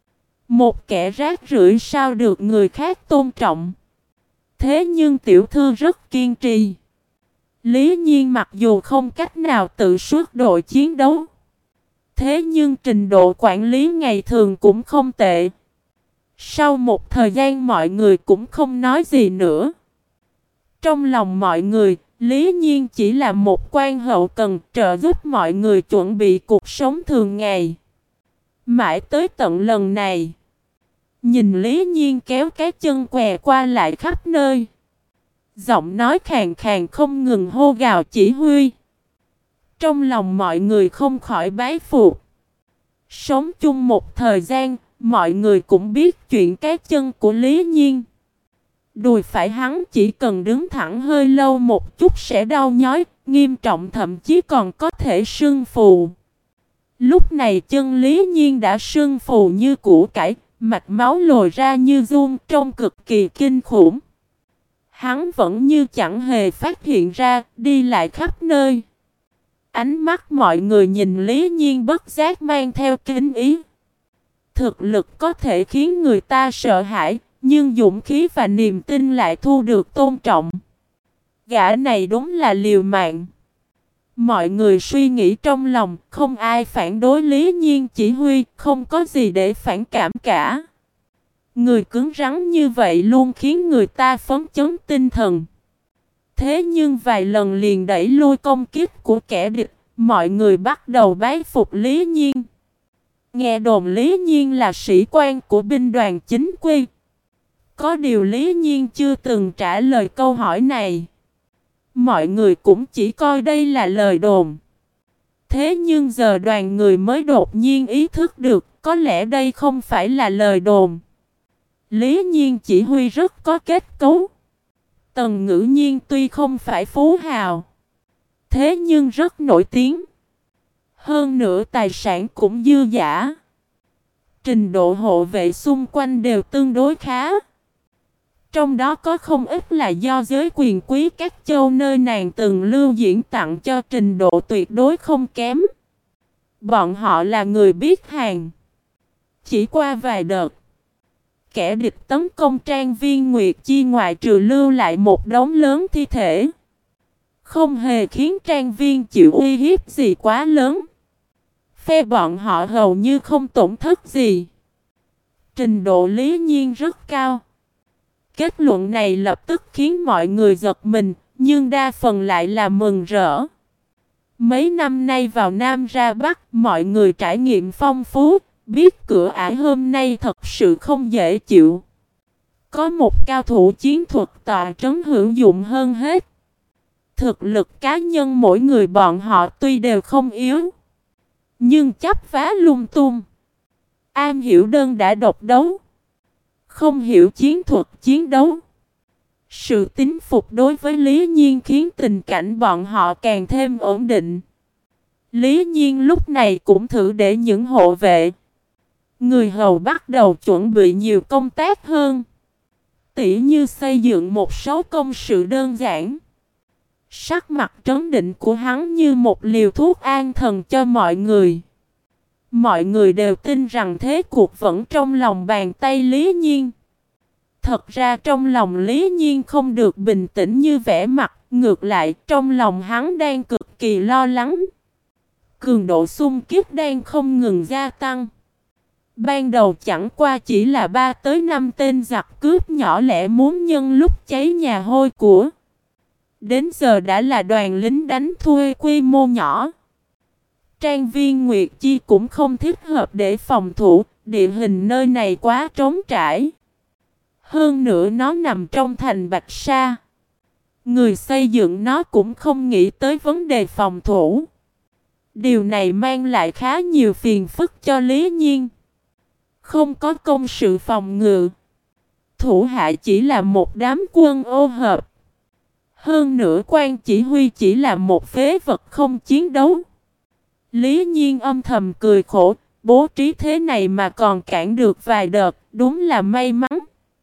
một kẻ rác rưởi sao được người khác tôn trọng. Thế nhưng tiểu thư rất kiên trì. Lý Nhiên mặc dù không cách nào tự suốt đội chiến đấu, thế nhưng trình độ quản lý ngày thường cũng không tệ. Sau một thời gian mọi người cũng không nói gì nữa. Trong lòng mọi người, Lý Nhiên chỉ là một quan hậu cần trợ giúp mọi người chuẩn bị cuộc sống thường ngày. Mãi tới tận lần này, nhìn Lý Nhiên kéo cái chân què qua lại khắp nơi, giọng nói khàn khàn không ngừng hô gào chỉ huy. Trong lòng mọi người không khỏi bái phục. Sống chung một thời gian, mọi người cũng biết chuyện cái chân của Lý Nhiên. Đùi phải hắn chỉ cần đứng thẳng hơi lâu một chút sẽ đau nhói, nghiêm trọng thậm chí còn có thể sưng phù. Lúc này chân Lý Nhiên đã sưng phù như củ cải, mạch máu lồi ra như giun, trông cực kỳ kinh khủng. Hắn vẫn như chẳng hề phát hiện ra, đi lại khắp nơi. Ánh mắt mọi người nhìn Lý Nhiên bất giác mang theo kính ý. Thực lực có thể khiến người ta sợ hãi, nhưng dũng khí và niềm tin lại thu được tôn trọng. Gã này đúng là liều mạng. Mọi người suy nghĩ trong lòng, không ai phản đối Lý Nhiên chỉ huy, không có gì để phản cảm cả. Người cứng rắn như vậy luôn khiến người ta phấn chấn tinh thần. Thế nhưng vài lần liền đẩy lui công kích của kẻ địch, mọi người bắt đầu bái phục Lý Nhiên. Nghe đồn Lý Nhiên là sĩ quan của binh đoàn chính quy. Có điều Lý Nhiên chưa từng trả lời câu hỏi này. Mọi người cũng chỉ coi đây là lời đồn. Thế nhưng giờ đoàn người mới đột nhiên ý thức được, có lẽ đây không phải là lời đồn. Lý Nhiên chỉ huy rất có kết cấu. Tần Ngữ Nhiên tuy không phải phú hào, thế nhưng rất nổi tiếng. Hơn nữa tài sản cũng dư dả. Trình độ hộ vệ xung quanh đều tương đối khá. Trong đó có không ít là do giới quyền quý các châu nơi nàng từng lưu diễn tặng cho, trình độ tuyệt đối không kém. Bọn họ là người biết hàng. Chỉ qua vài đợt, kẻ địch tấn công trang viên Nguyệt Chi ngoại trừ lưu lại một đống lớn thi thể, không hề khiến trang viên chịu uy hiếp gì quá lớn. Phe bọn họ hầu như không tổn thất gì. Trình độ Lý Nhiên rất cao. Kết luận này lập tức khiến mọi người giật mình, nhưng đa phần lại là mừng rỡ. Mấy năm nay vào Nam ra Bắc, mọi người trải nghiệm phong phú, biết cửa ải hôm nay thật sự không dễ chịu. Có một cao thủ chiến thuật tọa trấn hữu dụng hơn hết. Thực lực cá nhân mỗi người bọn họ tuy đều không yếu, nhưng chấp vá lung tung. Am hiểu đơn đã độc đấu, không hiểu chiến thuật chiến đấu. Sự tín phục đối với Lý Nhiên khiến tình cảnh bọn họ càng thêm ổn định. Lý Nhiên lúc này cũng thử để những hộ vệ, người hầu bắt đầu chuẩn bị nhiều công tác hơn. Tỉ như xây dựng một số công sự đơn giản. Sắc mặt trấn định của hắn như một liều thuốc an thần cho mọi người. Mọi người đều tin rằng thế cuộc vẫn trong lòng bàn tay Lý Nhiên. Thật ra trong lòng Lý Nhiên không được bình tĩnh như vẻ mặt, ngược lại trong lòng hắn đang cực kỳ lo lắng. Cường độ xung kích đang không ngừng gia tăng. Ban đầu chẳng qua chỉ là ba tới năm tên giặc cướp nhỏ lẻ muốn nhân lúc cháy nhà hôi của. Đến giờ đã là đoàn lính đánh thuê quy mô nhỏ. Trang viên Nguyệt Chi cũng không thích hợp để phòng thủ, địa hình nơi này quá trống trải. Hơn nữa nó nằm trong thành Bạch Sa. Người xây dựng nó cũng không nghĩ tới vấn đề phòng thủ. Điều này mang lại khá nhiều phiền phức cho Lý Nhiên. Không có công sự phòng ngự, thủ hạ chỉ là một đám quân ô hợp. Hơn nữa quan chỉ huy chỉ là một phế vật không chiến đấu. Lý Nhiên âm thầm cười khổ, bố trí thế này mà còn cản được vài đợt, đúng là may mắn.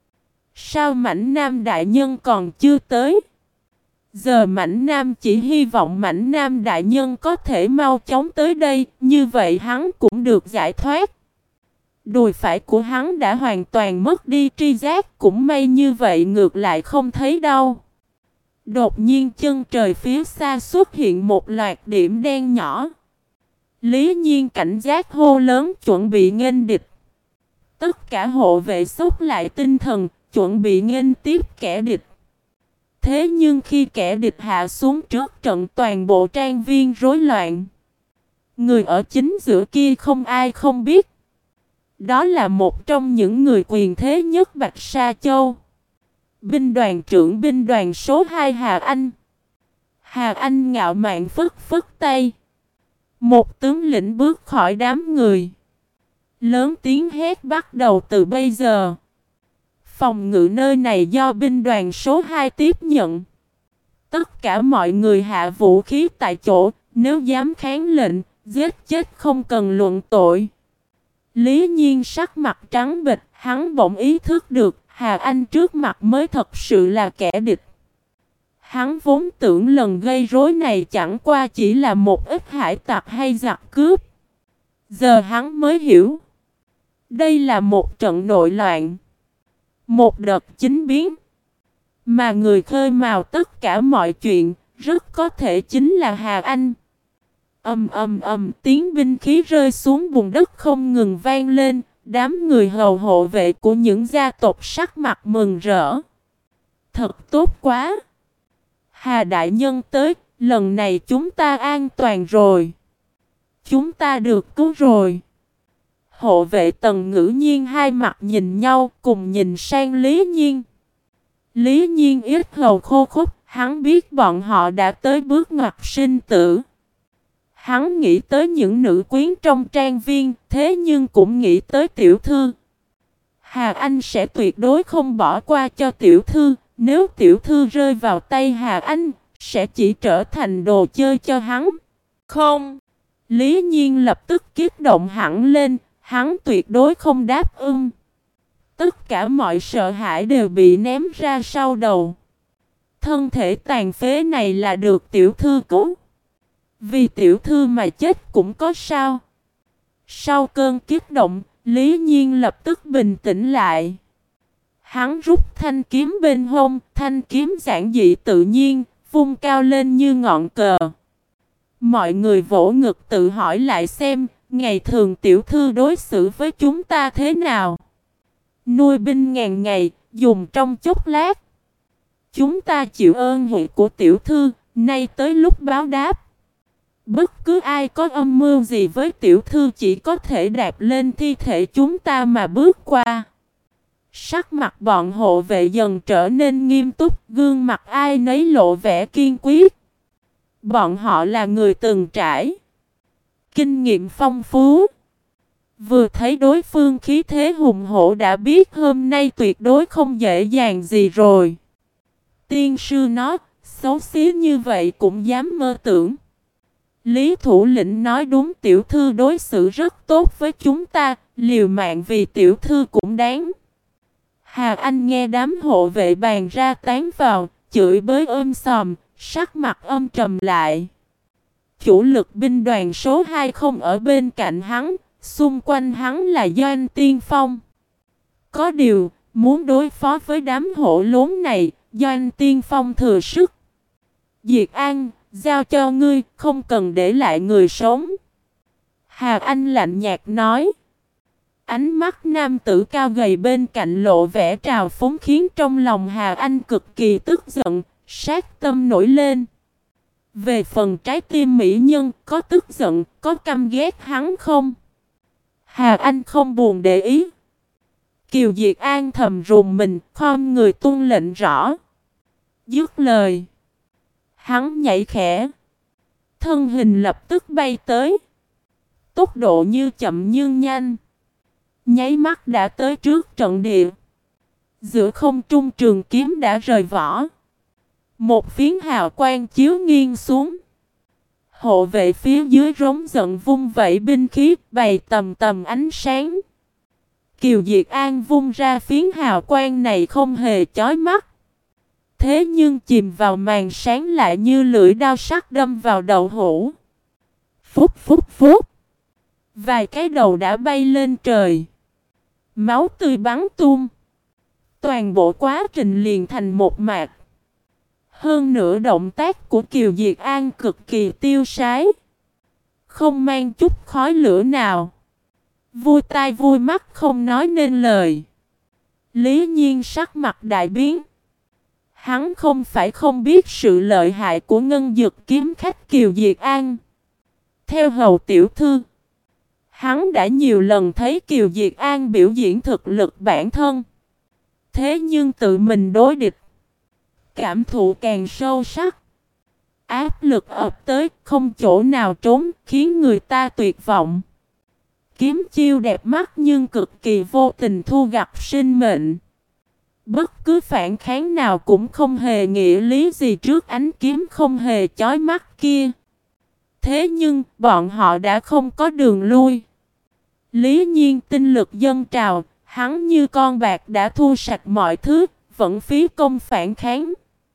Sao Mãnh Nam đại nhân còn chưa tới? Giờ Mãnh Nam chỉ hy vọng Mãnh Nam đại nhân có thể mau chóng tới đây, như vậy hắn cũng được giải thoát. Đùi phải của hắn đã hoàn toàn mất đi tri giác, cũng may như vậy ngược lại không thấy đau. Đột nhiên chân trời phía xa xuất hiện một loạt điểm đen nhỏ. Lý Nhiên cảnh giác hô lớn chuẩn bị nghênh địch. Tất cả hộ vệ xúc lại tinh thần, chuẩn bị nghênh tiếp kẻ địch. Thế nhưng khi kẻ địch hạ xuống trước trận, toàn bộ trang viên rối loạn. Người ở chính giữa kia không ai không biết. Đó là một trong những người quyền thế nhất Bạch Sa Châu. Binh đoàn trưởng binh đoàn số hai Hà Anh. Hà Anh ngạo mạn phất phất tay. Một tướng lĩnh bước khỏi đám người. Lớn tiếng hét bắt đầu từ bây giờ. Phòng ngự nơi này do binh đoàn số hai tiếp nhận. Tất cả mọi người hạ vũ khí tại chỗ, nếu dám kháng lệnh, giết chết không cần luận tội. Lý Nhiên sắc mặt trắng bệch, Hắn bỗng ý thức được Hà Anh trước mặt mới thật sự là kẻ địch. Hắn vốn tưởng lần gây rối này chẳng qua chỉ là một ít hải tặc hay giặc cướp. Giờ hắn mới hiểu. Đây là một trận nội loạn. Một đợt chính biến. Mà người khơi mào tất cả mọi chuyện rất có thể chính là Hà Anh. Ầm ầm ầm, tiếng binh khí rơi xuống bùn đất không ngừng vang lên. Đám người hầu hộ vệ của những gia tộc sắc mặt mừng rỡ. Thật tốt quá. Hà đại nhân tới, lần này chúng ta an toàn rồi. Chúng ta được cứu rồi. Hộ vệ Tần Ngữ Nhiên hai mặt nhìn nhau cùng nhìn sang Lý Nhiên. Lý Nhiên ít hầu khô khốc, hắn biết bọn họ đã tới bước ngoặt sinh tử. Hắn nghĩ tới những nữ quyến trong trang viên, thế nhưng cũng nghĩ tới tiểu thư. Hà Anh sẽ tuyệt đối không bỏ qua cho tiểu thư, nếu tiểu thư rơi vào tay Hà Anh, sẽ chỉ trở thành đồ chơi cho hắn. Không! Lý Nhiên lập tức kích động hẳn lên, hắn tuyệt đối không đáp ứng. Tất cả mọi sợ hãi đều bị ném ra sau đầu. Thân thể tàn phế này là được tiểu thư cứu. Vì tiểu thư mà chết cũng có sao. Sau cơn kích động, Lý Nhiên lập tức bình tĩnh lại. Hắn rút thanh kiếm bên hông, thanh kiếm giản dị tự nhiên, vung cao lên như ngọn cờ. Mọi người vỗ ngực tự hỏi lại xem, ngày thường tiểu thư đối xử với chúng ta thế nào? Nuôi binh ngàn ngày, dùng trong chốc lát. Chúng ta chịu ơn huệ của tiểu thư, nay tới lúc báo đáp. Bất cứ ai có âm mưu gì với tiểu thư chỉ có thể đạp lên thi thể chúng ta mà bước qua. Sắc mặt bọn hộ vệ dần trở nên nghiêm túc, gương mặt ai nấy lộ vẻ kiên quyết. Bọn họ là người từng trải, kinh nghiệm phong phú. Vừa thấy đối phương khí thế hùng hổ đã biết hôm nay tuyệt đối không dễ dàng gì rồi. Tiên sư nó, xấu xí như vậy cũng dám mơ tưởng. Lý thủ lĩnh nói đúng, tiểu thư đối xử rất tốt với chúng ta, liều mạng vì tiểu thư cũng đáng. Hà Anh nghe đám hộ vệ bàn ra tán vào, chửi bới ôm sòm, sắc mặt âm trầm lại. Chủ lực binh đoàn số hai không ở bên cạnh hắn, xung quanh hắn là Doanh Tiên Phong. Có điều, muốn đối phó với đám hổ lốn này, Doanh Tiên Phong thừa sức. Diệt An, giao cho ngươi, không cần để lại người sống. Hà Anh lạnh nhạt nói. Ánh mắt nam tử cao gầy bên cạnh lộ vẻ trào phúng khiến trong lòng Hà Anh cực kỳ tức giận, sát tâm nổi lên. Về phần trái tim mỹ nhân, có tức giận, có căm ghét hắn không? Hà Anh không buồn để ý. Kiều Diệt An thầm rùng mình, khom người tuân lệnh rõ. Dứt lời, hắn nhảy khẽ, thân hình lập tức bay tới. Tốc độ như chậm nhưng nhanh, nháy mắt đã tới trước trận địa. Giữa không trung trường kiếm đã rời vỏ. Một phiến hào quang chiếu nghiêng xuống. Hộ vệ phía dưới rống giận vung vẩy binh khí, bày tầm tầm ánh sáng. Kiều Diệt An vung ra phiến hào quang này không hề chói mắt. Thế nhưng chìm vào màn sáng lại như lưỡi đao sắc đâm vào đậu hũ. Phúc phúc phúc. Vài cái đầu đã bay lên trời. Máu tươi bắn tung. Toàn bộ quá trình liền thành một mạc. Hơn nữa động tác của Kiều Diệt An cực kỳ tiêu sái. Không mang chút khói lửa nào. Vui tai vui mắt không nói nên lời. Lý Nhiên sắc mặt đại biến. Hắn không phải không biết sự lợi hại của ngân dực kiếm khách Kiều Diệt An. Theo hầu tiểu thư, hắn đã nhiều lần thấy Kiều Diệt An biểu diễn thực lực bản thân. Thế nhưng tự mình đối địch, cảm thụ càng sâu sắc. Áp lực ập tới, không chỗ nào trốn, khiến người ta tuyệt vọng. Kiếm chiêu đẹp mắt nhưng cực kỳ vô tình thu gặt sinh mệnh. Bất cứ phản kháng nào cũng không hề nghĩa lý gì trước ánh kiếm không hề chói mắt kia. Thế nhưng, bọn họ đã không có đường lui. Lý Nhiên tinh lực dâng trào, Hắn như con bạc đã thu sạch mọi thứ, vẫn phí công phản kháng.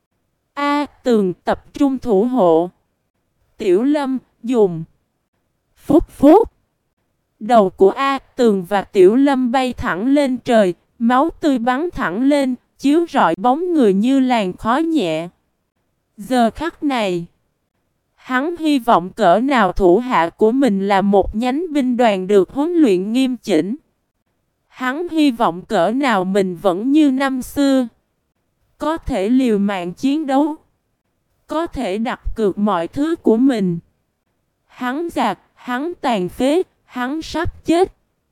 A Tường tập trung thủ hộ. Tiểu Lâm dùng. Phúc phúc. Đầu của A Tường và Tiểu Lâm bay thẳng lên trời, máu tươi bắn thẳng lên, chiếu rọi bóng người như làn khói nhẹ. Giờ khắc này, hắn hy vọng cỡ nào thủ hạ của mình là một nhánh binh đoàn được huấn luyện nghiêm chỉnh. Hắn hy vọng cỡ nào mình vẫn như năm xưa, có thể liều mạng chiến đấu, có thể đặt cược mọi thứ của mình. Hắn giặc, hắn tàn phế, hắn sắp chết.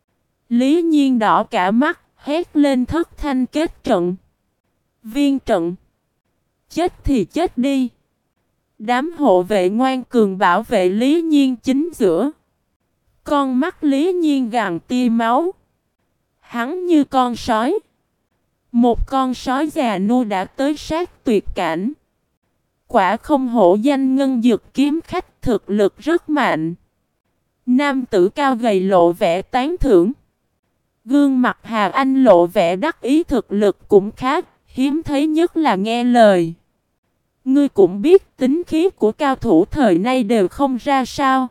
Lý Nhiên đỏ cả mắt, hét lên thất thanh kết trận. Viên trận. Chết thì chết đi. Đám hộ vệ ngoan cường bảo vệ Lý Nhiên chính giữa. Con mắt Lý Nhiên gằn tia máu. Hắn như con sói. Một con sói già nua đã tới sát tuyệt cảnh. Quả không hổ danh ngân dực kiếm khách, thực lực rất mạnh. Nam tử cao gầy lộ vẻ tán thưởng. Gương mặt Hà Anh lộ vẻ đắc ý, thực lực cũng khá, hiếm thấy nhất là nghe lời. Ngươi cũng biết tính khí của cao thủ thời nay đều không ra sao.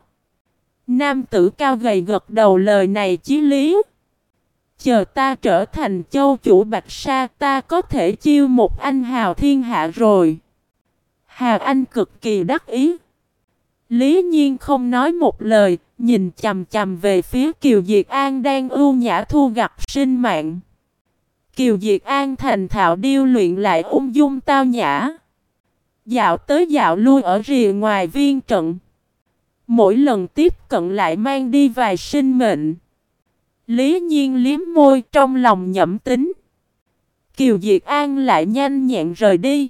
Nam tử cao gầy gật đầu, lời này chí lý. Chờ ta trở thành châu chủ Bạch Sa, ta có thể chiêu một anh hào thiên hạ rồi. Hà Anh cực kỳ đắc ý. Lý Nhiên không nói một lời, nhìn chằm chằm về phía Kiều Diệt An đang ưu nhã thu gặt sinh mạng. Kiều Diệt An thành thạo điêu luyện lại ung dung tao nhã. Dạo tới dạo lui ở rìa ngoài viên trận. Mỗi lần tiếp cận lại mang đi vài sinh mệnh. Lý Nhiên liếm môi trong lòng nhẩm tính. Kiều Diệt An lại nhanh nhẹn rời đi.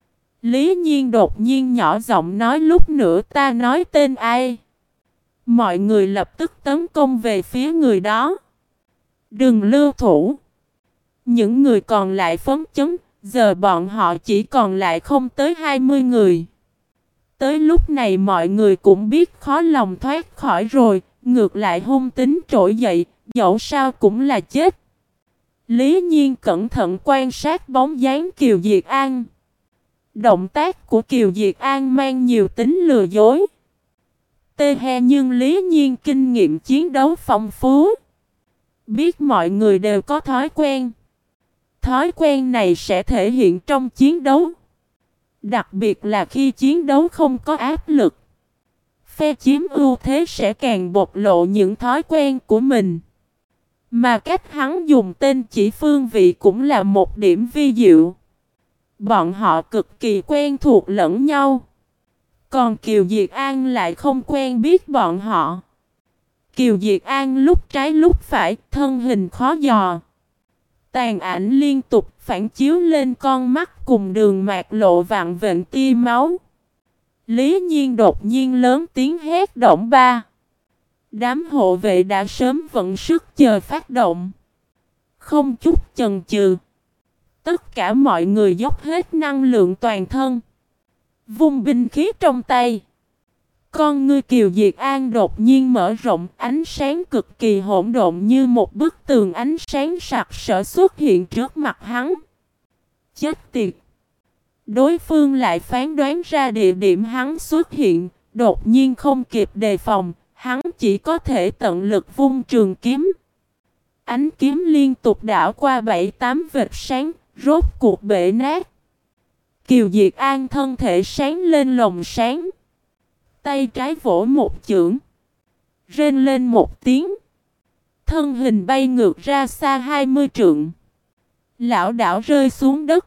Lý Nhiên đột nhiên nhỏ giọng nói, lúc nữa ta nói tên ai. Mọi người lập tức tấn công về phía người đó. Đừng lưu thủ. Những người còn lại phấn chấn, giờ bọn họ chỉ còn lại không tới hai mươi người. Tới lúc này mọi người cũng biết khó lòng thoát khỏi rồi, ngược lại hung tính trỗi dậy, dẫu sao cũng là chết. Lý Nhiên cẩn thận quan sát bóng dáng Kiều Diệt An. Động tác của Kiều Diệt An mang nhiều tính lừa dối. Tê he nhưng Lý Nhiên kinh nghiệm chiến đấu phong phú. Biết mọi người đều có thói quen. Thói quen này sẽ thể hiện trong chiến đấu. Đặc biệt là khi chiến đấu không có áp lực. Phe chiếm ưu thế sẽ càng bộc lộ những thói quen của mình. Mà cách hắn dùng tên chỉ phương vị cũng là một điểm vi diệu. Bọn họ cực kỳ quen thuộc lẫn nhau. Còn Kiều Diệt An lại không quen biết bọn họ. Kiều Diệt An lúc trái lúc phải, thân hình khó dò. Tàn ảnh liên tục phản chiếu lên con mắt cùng đường mạc lộ vặn vẹn tia máu. Lý Nhiên đột nhiên lớn tiếng hét động ba. Đám hộ vệ đã sớm vận sức chờ phát động. Không chút chần chừ. Tất cả mọi người dốc hết năng lượng toàn thân. Vung binh khí trong tay. Con ngươi Kiều Diệt An đột nhiên mở rộng, ánh sáng cực kỳ hỗn độn như một bức tường ánh sáng sặc sỡ xuất hiện trước mặt hắn. Chết tiệt! Đối phương lại phán đoán ra địa điểm hắn xuất hiện, đột nhiên không kịp đề phòng, hắn chỉ có thể tận lực vung trường kiếm. Ánh kiếm liên tục đảo qua bảy tám vệt sáng, rốt cuộc bể nát. Kiều Diệt An thân thể sáng lên lồng sáng. Tay trái vỗ một chưởng. Rên lên một tiếng. Thân hình bay ngược ra xa hai mươi trượng. Lão đảo rơi xuống đất.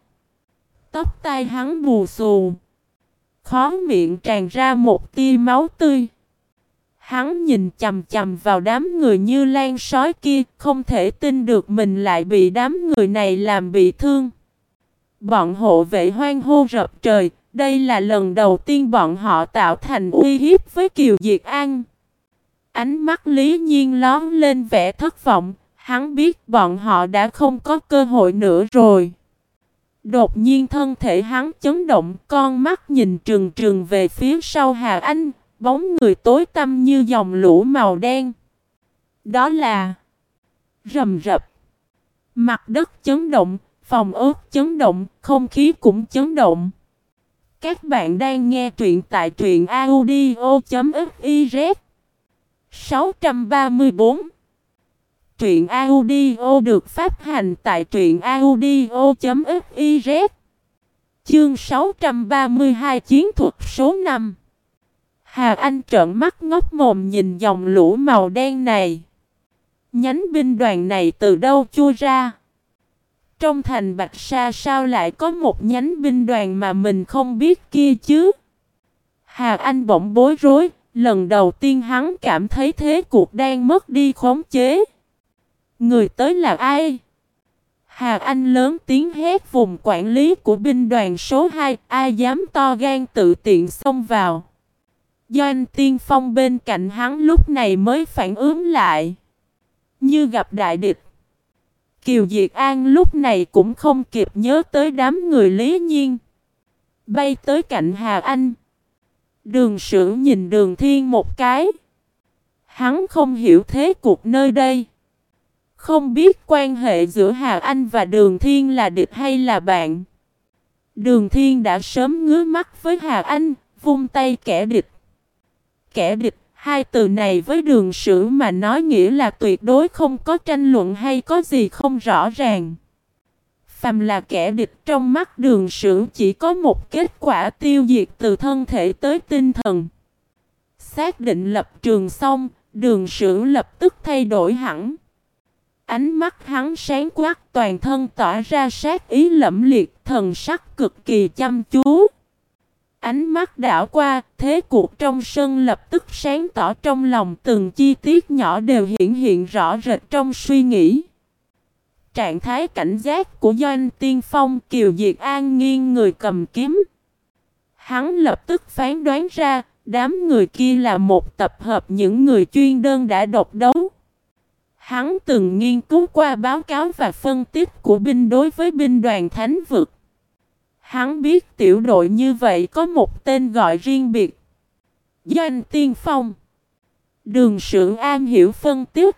Tóc tai hắn bù xù. Khóe miệng tràn ra một tia máu tươi. Hắn nhìn chằm chằm vào đám người như lan sói kia, không thể tin được mình lại bị đám người này làm bị thương. Bọn hộ vệ hoan hô rập trời, đây là lần đầu tiên bọn họ tạo thành uy hiếp với Kiều Diệt An. Ánh mắt Lý Nhiên lóm lên vẻ thất vọng, hắn biết bọn họ đã không có cơ hội nữa rồi. Đột nhiên thân thể hắn chấn động, con mắt nhìn trừng trừng về phía sau Hà Anh, bóng người tối tăm như dòng lũ màu đen. Đó là rầm rập. Mặt đất chấn động, phòng ốc chấn động, không khí cũng chấn động. Các bạn đang nghe truyện tại truyện audio chấm fiz. sáu trăm ba mươi bốn. Truyện audio được phát hành tại truyện audio chấm fiz. Chương sáu trăm ba mươi hai chiến thuật số năm. Hà Anh trợn mắt ngốc mồm nhìn dòng lũ màu đen này. Nhánh binh đoàn này từ đâu chui ra? Trong thành Bạch Sa sao lại có một nhánh binh đoàn mà mình không biết kia chứ? Hà Anh bỗng bối rối, lần đầu tiên hắn cảm thấy thế cuộc đang mất đi khống chế. Người tới là ai? Hà Anh lớn tiếng hét vùng quản lý của binh đoàn số hai, ai dám to gan tự tiện xông vào. Doanh Tiên Phong bên cạnh hắn lúc này mới phản ứng lại. Như gặp đại địch. Kiều Diệt An lúc này cũng không kịp nhớ tới đám người Lý Nhiên. Bay tới cạnh Hà Anh. Đường Sử nhìn Đường Thiên một cái. Hắn không hiểu thế cuộc nơi đây. Không biết quan hệ giữa Hà Anh và Đường Thiên là địch hay là bạn. Đường Thiên đã sớm ngứa mắt với Hà Anh, vung tay kẻ địch. Kẻ địch, hai từ này với Đường Sử mà nói nghĩa là tuyệt đối không có tranh luận hay có gì không rõ ràng. Phàm là kẻ địch trong mắt Đường Sử chỉ có một kết quả tiêu diệt từ thân thể tới tinh thần. Xác định lập trường xong, Đường Sử lập tức thay đổi hẳn. Ánh mắt hắn sáng quắc, toàn thân tỏa ra sát ý lẫm liệt, thần sắc cực kỳ chăm chú. Ánh mắt đảo qua, thế cuộc trong sân lập tức sáng tỏ trong lòng, từng chi tiết nhỏ đều hiện hiện rõ rệt trong suy nghĩ. Trạng thái cảnh giác của Doanh Tiên Phong, Kiều Diệt An nghiêng người cầm kiếm. Hắn lập tức phán đoán ra, đám người kia là một tập hợp những người chuyên đơn đã độc đấu. Hắn từng nghiên cứu qua báo cáo và phân tích của binh đối với binh đoàn Thánh Vực. Hắn biết tiểu đội như vậy có một tên gọi riêng biệt. Doanh Tiên Phong. Đường Sử am hiểu phân tích.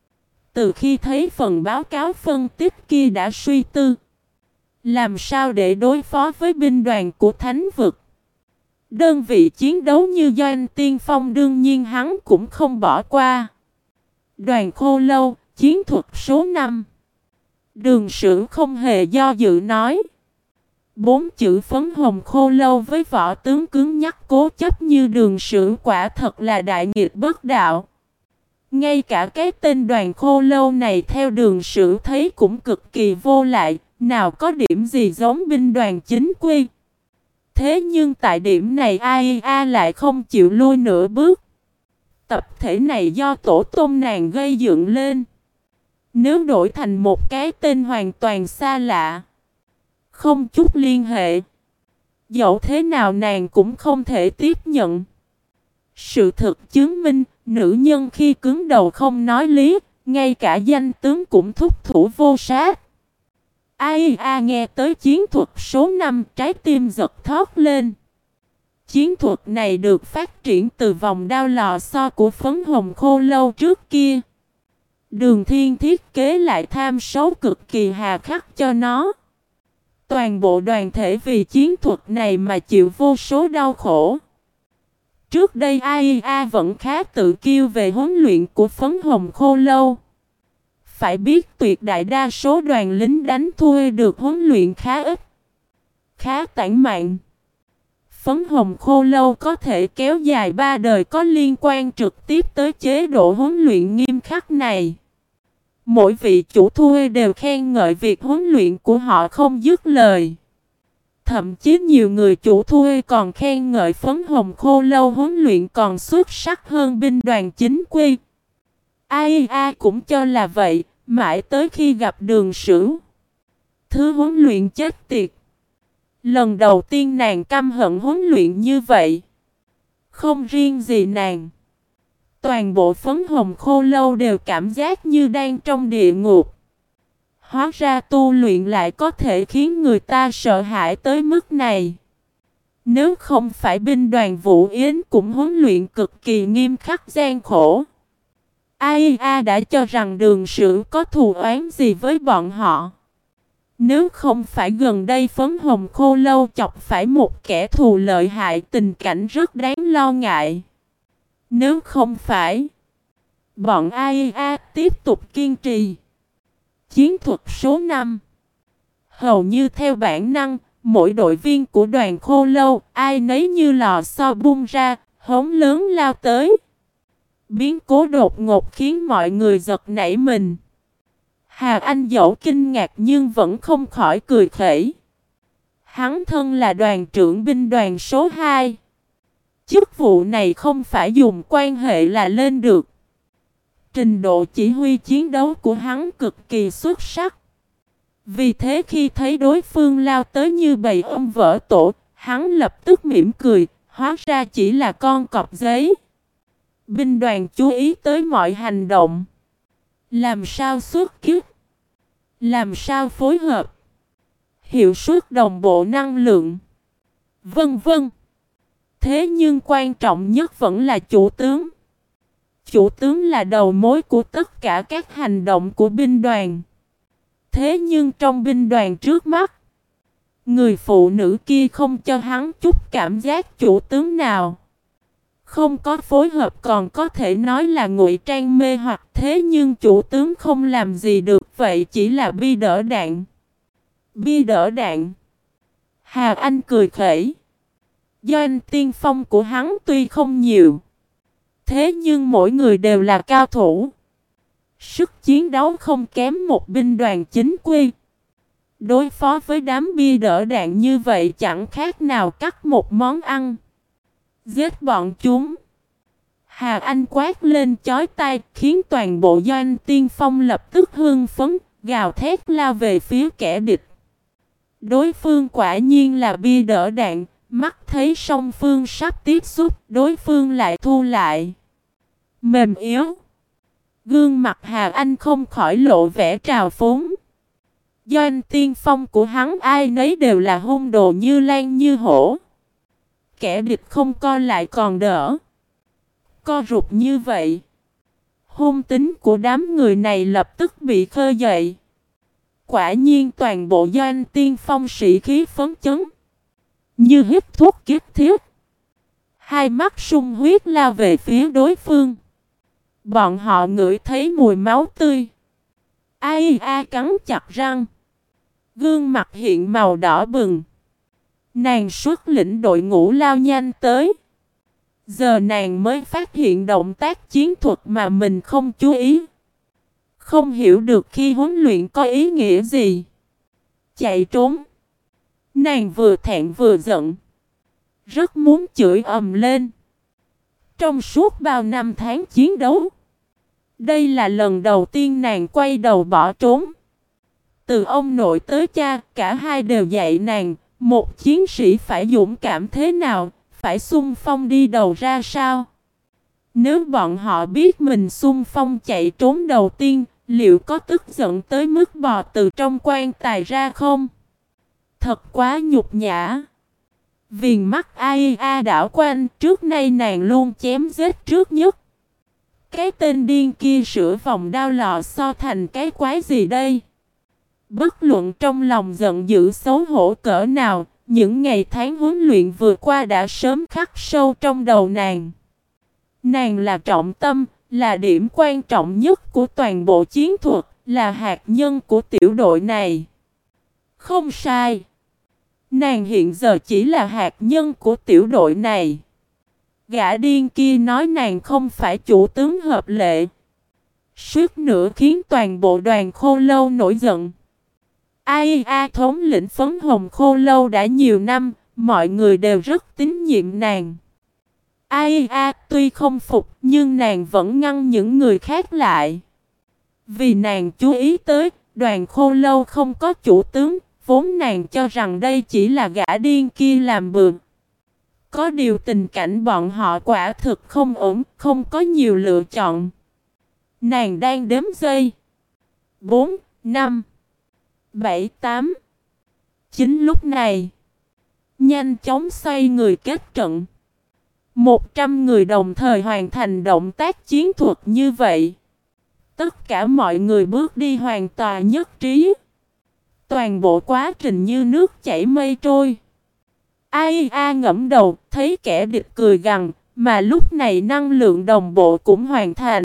Từ khi thấy phần báo cáo phân tích kia đã suy tư. Làm sao để đối phó với binh đoàn của Thánh Vực? Đơn vị chiến đấu như Doanh Tiên Phong đương nhiên hắn cũng không bỏ qua. Đoàn Khô Lâu, chiến thuật số năm. Đường Sử không hề do dự nói. Bốn chữ phấn hồng khô lâu với võ tướng cứng nhắc cố chấp như Đường Sử quả thật là đại nghịch bất đạo. Ngay cả cái tên đoàn khô lâu này theo Đường Sử thấy cũng cực kỳ vô lại, nào có điểm gì giống binh đoàn chính quy. Thế nhưng tại điểm này a i a lại không chịu lui nửa bước. Tập thể này do tổ tông nàng gây dựng lên. Nếu đổi thành một cái tên hoàn toàn xa lạ, không chút liên hệ, dẫu thế nào nàng cũng không thể tiếp nhận. Sự thực chứng minh, nữ nhân khi cứng đầu không nói lý, ngay cả danh tướng cũng thúc thủ vô sát. Ai a nghe tới chiến thuật số năm, trái tim giật thót lên. Chiến thuật này được phát triển từ vòng đao lò xo của phấn hồng khô lâu trước kia. Đường Thiên thiết kế lại tham số cực kỳ hà khắc cho nó. Toàn bộ đoàn thể vì chiến thuật này mà chịu vô số đau khổ. Trước đây a i a vẫn khá tự kiêu về huấn luyện của phấn hồng khô lâu. Phải biết tuyệt đại đa số đoàn lính đánh thua được huấn luyện khá ít, khá tản mạn. Phấn hồng khô lâu có thể kéo dài ba đời có liên quan trực tiếp tới chế độ huấn luyện nghiêm khắc này. Mỗi vị chủ thuê đều khen ngợi việc huấn luyện của họ không dứt lời. Thậm chí nhiều người chủ thuê còn khen ngợi phấn hồng khô lâu huấn luyện còn xuất sắc hơn binh đoàn chính quy. a i a cũng cho là vậy, mãi tới khi gặp Đường Sử. Thứ huấn luyện chết tiệt. Lần đầu tiên nàng căm hận huấn luyện như vậy. Không riêng gì nàng, toàn bộ phấn hồng khô lâu đều cảm giác như đang trong địa ngục. Hóa ra tu luyện lại có thể khiến người ta sợ hãi tới mức này. Nếu không phải binh đoàn Vũ Yến cũng huấn luyện cực kỳ nghiêm khắc gian khổ, a i a đã cho rằng Đường Sử có thù oán gì với bọn họ. Nếu không phải gần đây Phấn Hồng Khô Lâu chọc phải một kẻ thù lợi hại, tình cảnh rất đáng lo ngại. Nếu không phải, bọn a i a tiếp tục kiên trì. Chiến thuật số năm. Hầu như theo bản năng, mỗi đội viên của đoàn Khô Lâu, ai nấy như lò xo bung ra, hống lớn lao tới. Biến cố đột ngột khiến mọi người giật nảy mình. Hà Anh dẫu kinh ngạc nhưng vẫn không khỏi cười khẩy. Hắn thân là đoàn trưởng binh đoàn số hai. Chức vụ này không phải dùng quan hệ là lên được. Trình độ chỉ huy chiến đấu của hắn cực kỳ xuất sắc. Vì thế khi thấy đối phương lao tới như bầy ong vỡ tổ, hắn lập tức mỉm cười, hóa ra chỉ là con cọp giấy. Binh đoàn chú ý tới mọi hành động. Làm sao xuất kích? Làm sao phối hợp? Hiệu suất đồng bộ năng lượng. Vân vân. Thế nhưng quan trọng nhất vẫn là chủ tướng. Chủ tướng là đầu mối của tất cả các hành động của binh đoàn. Thế nhưng trong binh đoàn trước mắt, người phụ nữ kia không cho hắn chút cảm giác chủ tướng nào. Không có phối hợp còn có thể nói là ngụy trang mê hoặc, thế nhưng chủ tướng không làm gì được, vậy chỉ là bi đỡ đạn. Bi đỡ đạn. Hà Anh cười khẩy. Doanh tiên phong của hắn tuy không nhiều, thế nhưng mỗi người đều là cao thủ. Sức chiến đấu không kém một binh đoàn chính quy. Đối phó với đám bia đỡ đạn như vậy chẳng khác nào cắt một món ăn. Giết bọn chúng. Hà Anh quát lên chói tai, khiến toàn bộ doanh tiên phong lập tức hưng phấn, gào thét lao về phía kẻ địch. Đối phương quả nhiên là bia đỡ đạn, mắt thấy song phương sắp tiếp xúc, đối phương lại thu lại. Mềm yếu. Gương mặt Hà Anh không khỏi lộ vẻ trào phúng. Doanh tiên phong của hắn ai nấy đều là hung đồ như lan như hổ. Kẻ địch không co lại còn đỡ. Co rụt như vậy, hung tính của đám người này lập tức bị khơi dậy. Quả nhiên toàn bộ doanh tiên phong sĩ khí phấn chấn, như hít thuốc kiếp thiết. Hai mắt sung huyết lao về phía đối phương. Bọn họ ngửi thấy mùi máu tươi. Ai a cắn chặt răng, gương mặt hiện màu đỏ bừng. Nàng xuất lĩnh đội ngũ lao nhanh tới. Giờ nàng mới phát hiện động tác chiến thuật mà mình không chú ý. Không hiểu được khi huấn luyện có ý nghĩa gì. Chạy trốn. Nàng vừa thẹn vừa giận, rất muốn chửi ầm lên. Trong suốt bao năm tháng chiến đấu, đây là lần đầu tiên nàng quay đầu bỏ trốn. Từ ông nội tới cha, cả hai đều dạy nàng, một chiến sĩ phải dũng cảm thế nào, phải xung phong đi đầu ra sao. Nếu bọn họ biết mình xung phong chạy trốn đầu tiên, liệu có tức giận tới mức bò từ trong quan tài ra không? Thật quá nhục nhã. Viền mắt a i a đảo quanh, trước nay nàng luôn chém giết trước nhất. Cái tên điên kia sửa vòng đao lò xo thành cái quái gì đây? Bất luận trong lòng giận dữ xấu hổ cỡ nào, những ngày tháng huấn luyện vừa qua đã sớm khắc sâu trong đầu nàng. Nàng là trọng tâm, là điểm quan trọng nhất của toàn bộ chiến thuật, là hạt nhân của tiểu đội này. Không sai. Nàng hiện giờ chỉ là hạt nhân của tiểu đội này. Gã điên kia nói nàng không phải chủ tướng hợp lệ, suýt nữa khiến toàn bộ đoàn Khô Lâu nổi giận. a i a thống lĩnh Phấn Hồng Khô Lâu đã nhiều năm, mọi người đều rất tín nhiệm nàng. a i a tuy không phục nhưng nàng vẫn ngăn những người khác lại. Vì nàng chú ý tới, đoàn Khô Lâu không có chủ tướng, vốn nàng cho rằng đây chỉ là gã điên kia làm bừa. Có điều tình cảnh bọn họ quả thực không ổn, không có nhiều lựa chọn. Nàng đang đếm giây. bốn, năm, bảy, tám, chín lúc này. Nhanh chóng xoay người kết trận. Một trăm người đồng thời hoàn thành động tác chiến thuật như vậy. Tất cả mọi người bước đi hoàn toàn nhất trí. Toàn bộ quá trình như nước chảy mây trôi. Ai a ngẫm đầu, thấy kẻ địch cười gằn, mà lúc này năng lượng đồng bộ cũng hoàn thành.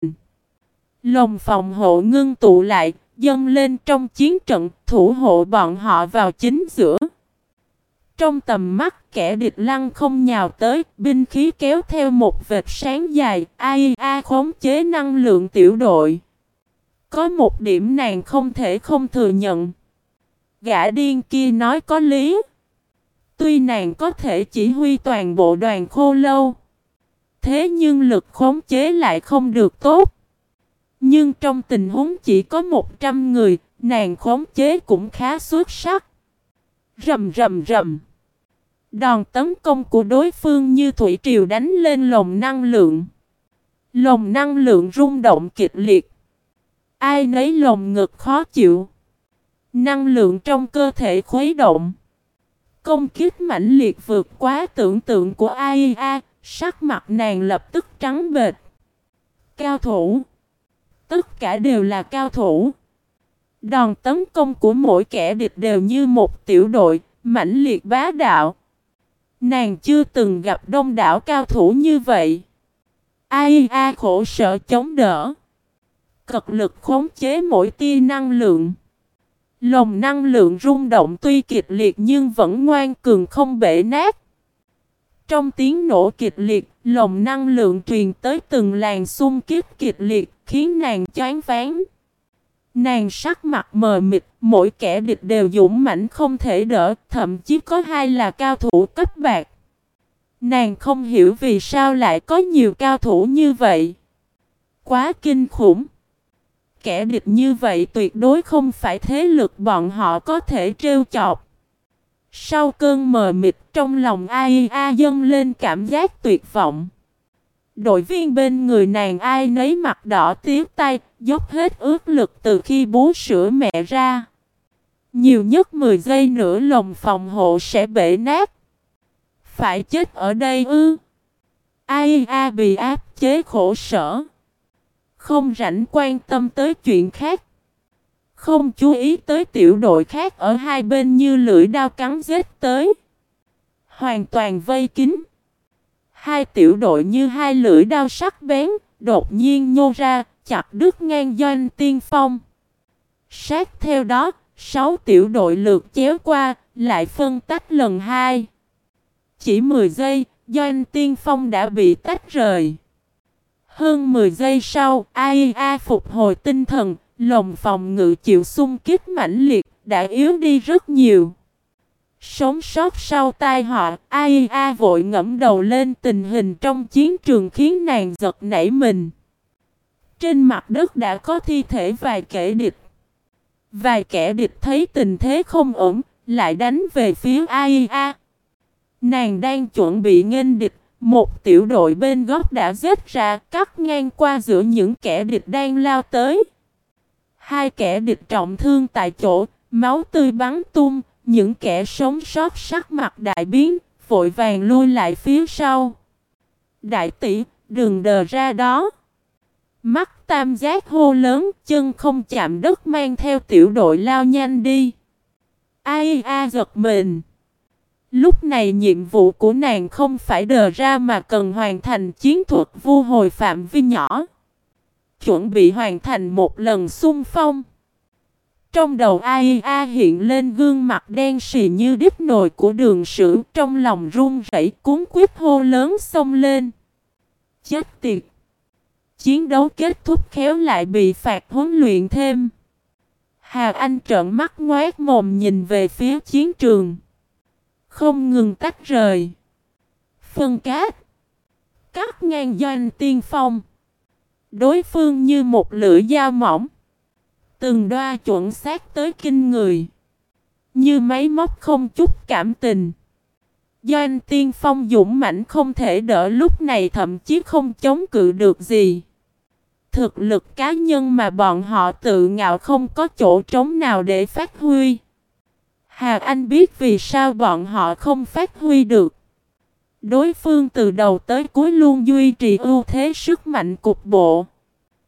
Lồng phòng hộ ngưng tụ lại, dâng lên trong chiến trận, thủ hộ bọn họ vào chính giữa. Trong tầm mắt kẻ địch lăng không nhào tới, binh khí kéo theo một vệt sáng dài, ai a khống chế năng lượng tiểu đội. Có một điểm nàng không thể không thừa nhận. Gã điên kia nói có lý. Tuy nàng có thể chỉ huy toàn bộ đoàn khô lâu, thế nhưng lực khống chế lại không được tốt. Nhưng trong tình huống chỉ có một trăm người, nàng khống chế cũng khá xuất sắc. Rầm rầm rầm. Đòn tấn công của đối phương như thủy triều đánh lên lồng năng lượng. Lồng năng lượng rung động kịch liệt. Ai nấy lồng ngực khó chịu. Năng lượng trong cơ thể khuấy động. Công kích mãnh liệt vượt quá tưởng tượng của a i a, sắc mặt nàng lập tức trắng bệch. Cao thủ. Tất cả đều là cao thủ. Đòn tấn công của mỗi kẻ địch đều như một tiểu đội, mãnh liệt bá đạo. Nàng chưa từng gặp đông đảo cao thủ như vậy. a i a khổ sở chống đỡ. Cật lực khống chế mỗi tia năng lượng. Lồng năng lượng rung động tuy kịch liệt nhưng vẫn ngoan cường không bể nát. Trong tiếng nổ kịch liệt, lồng năng lượng truyền tới từng làn xung kích kịch liệt, khiến nàng choáng váng. Nàng sắc mặt mờ mịt, mỗi kẻ địch đều dũng mãnh không thể đỡ, thậm chí có hai là cao thủ cấp bạc. Nàng không hiểu vì sao lại có nhiều cao thủ như vậy. Quá kinh khủng. Kẻ địch như vậy tuyệt đối không phải thế lực bọn họ có thể trêu chọc. Sau cơn mờ mịt trong lòng a i a dâng lên cảm giác tuyệt vọng. Đội viên bên người nàng ai nấy mặt đỏ tiếc tay, dốc hết ước lực từ khi bú sữa mẹ ra. Nhiều nhất mười giây nữa lồng phòng hộ sẽ bể nát. Phải chết ở đây ư? a i a bị áp chế khổ sở. Không rảnh quan tâm tới chuyện khác. Không chú ý tới tiểu đội khác ở hai bên như lưỡi đao cắn giết tới. Hoàn toàn vây kín. Hai tiểu đội như hai lưỡi đao sắc bén, đột nhiên nhô ra, chặt đứt ngang Doanh Tiên Phong. Sát theo đó, sáu tiểu đội lượt chéo qua, lại phân tách lần hai. Chỉ mười giây, Doanh Tiên Phong đã bị tách rời. Hơn mười giây sau, a i a phục hồi tinh thần, lồng phòng ngự chịu xung kích mãnh liệt, đã yếu đi rất nhiều. Sống sót sau tai họa, a i a vội ngẫm đầu lên tình hình trong chiến trường khiến nàng giật nảy mình. Trên mặt đất đã có thi thể vài kẻ địch. Vài kẻ địch thấy tình thế không ổn, lại đánh về phía a i a. Nàng đang chuẩn bị nghênh địch, một tiểu đội bên góc đã giết ra, cắt ngang qua giữa những kẻ địch đang lao tới. Hai kẻ địch trọng thương tại chỗ, máu tươi bắn tung, những kẻ sống sót sắc mặt đại biến, vội vàng lui lại phía sau. Đại tỷ, đừng đờ ra đó. Mắt tam giác hô lớn, chân không chạm đất mang theo tiểu đội lao nhanh đi. a i a giật mình. Lúc này nhiệm vụ của nàng không phải đờ ra mà cần hoàn thành chiến thuật vu hồi phạm vi nhỏ. Chuẩn bị hoàn thành một lần xung phong. Trong đầu a i a hiện lên gương mặt đen sì như đít nồi của Đường Sử, trong lòng run rẩy cuống quýt hô lớn xông lên. Chết tiệt! Chiến đấu kết thúc khéo lại bị phạt huấn luyện thêm. Hà Anh trợn mắt ngoác mồm nhìn về phía chiến trường. Không ngừng tách rời. Phân cát. Cắt ngang Doanh Tiên Phong. Đối phương như một lưỡi dao mỏng. Từng đoa chuẩn xác tới kinh người. Như máy móc không chút cảm tình. Doanh Tiên Phong dũng mãnh không thể đỡ, lúc này thậm chí không chống cự được gì. Thực lực cá nhân mà bọn họ tự ngạo không có chỗ trống nào để phát huy. Hà Anh biết vì sao bọn họ không phát huy được. Đối phương từ đầu tới cuối luôn duy trì ưu thế sức mạnh cục bộ.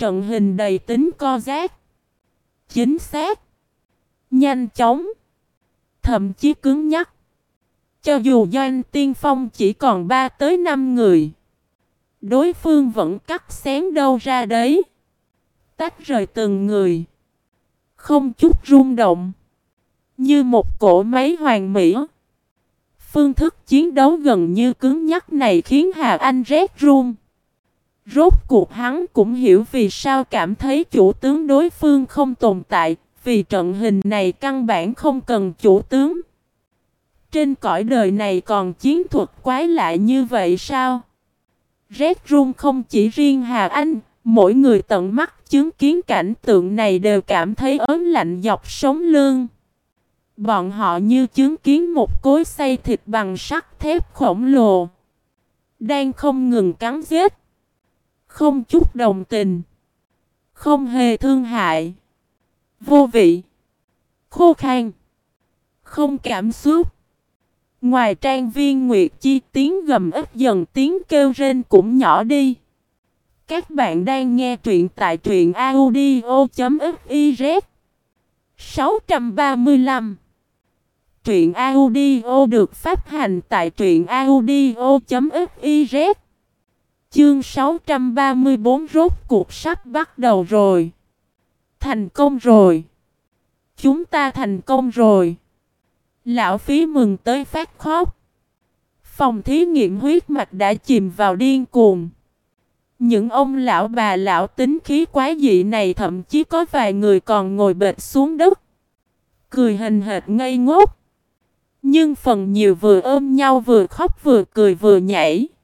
trận hình đầy tính co giác, chính xác, nhanh chóng, thậm chí cứng nhắc. Cho dù doanh tiên phong chỉ còn ba tới năm người, đối phương vẫn cắt xén đâu ra đấy, tách rời từng người, không chút rung động, như một cỗ máy hoàn mỹ. Phương thức chiến đấu gần như cứng nhắc này khiến Hà Anh rét run. Rốt cuộc hắn cũng hiểu vì sao cảm thấy chủ tướng đối phương không tồn tại, vì trận hình này căn bản không cần chủ tướng. Trên cõi đời này còn chiến thuật quái lạ như vậy sao? Rét run không chỉ riêng Hà Anh, mỗi người tận mắt chứng kiến cảnh tượng này đều cảm thấy ớn lạnh dọc sống lưng. Bọn họ như chứng kiến một cối xay thịt bằng sắt thép khổng lồ, đang không ngừng cắn giết. Không chút đồng tình, không hề thương hại, vô vị, khô khan, không cảm xúc. Ngoài trang viên Nguyệt Chi, tiếng gầm ít dần, tiếng kêu rên cũng nhỏ đi. Các bạn đang nghe truyện tại truyện audio chấm fiz. sáu trăm ba mươi lăm. Truyện audio được phát hành tại truyện audio chấm fiz. Chương sáu trăm ba mươi bốn, rốt cuộc sắp bắt đầu rồi. Thành công rồi. Chúng ta thành công rồi. Lão Phí mừng tới phát khóc. Phòng thí nghiệm huyết mạch đã chìm vào điên cuồng. Những ông lão bà lão tính khí quái dị này thậm chí có vài người còn ngồi bệt xuống đất, cười hình hệt ngây ngốc. Nhưng phần nhiều vừa ôm nhau vừa khóc vừa cười vừa nhảy.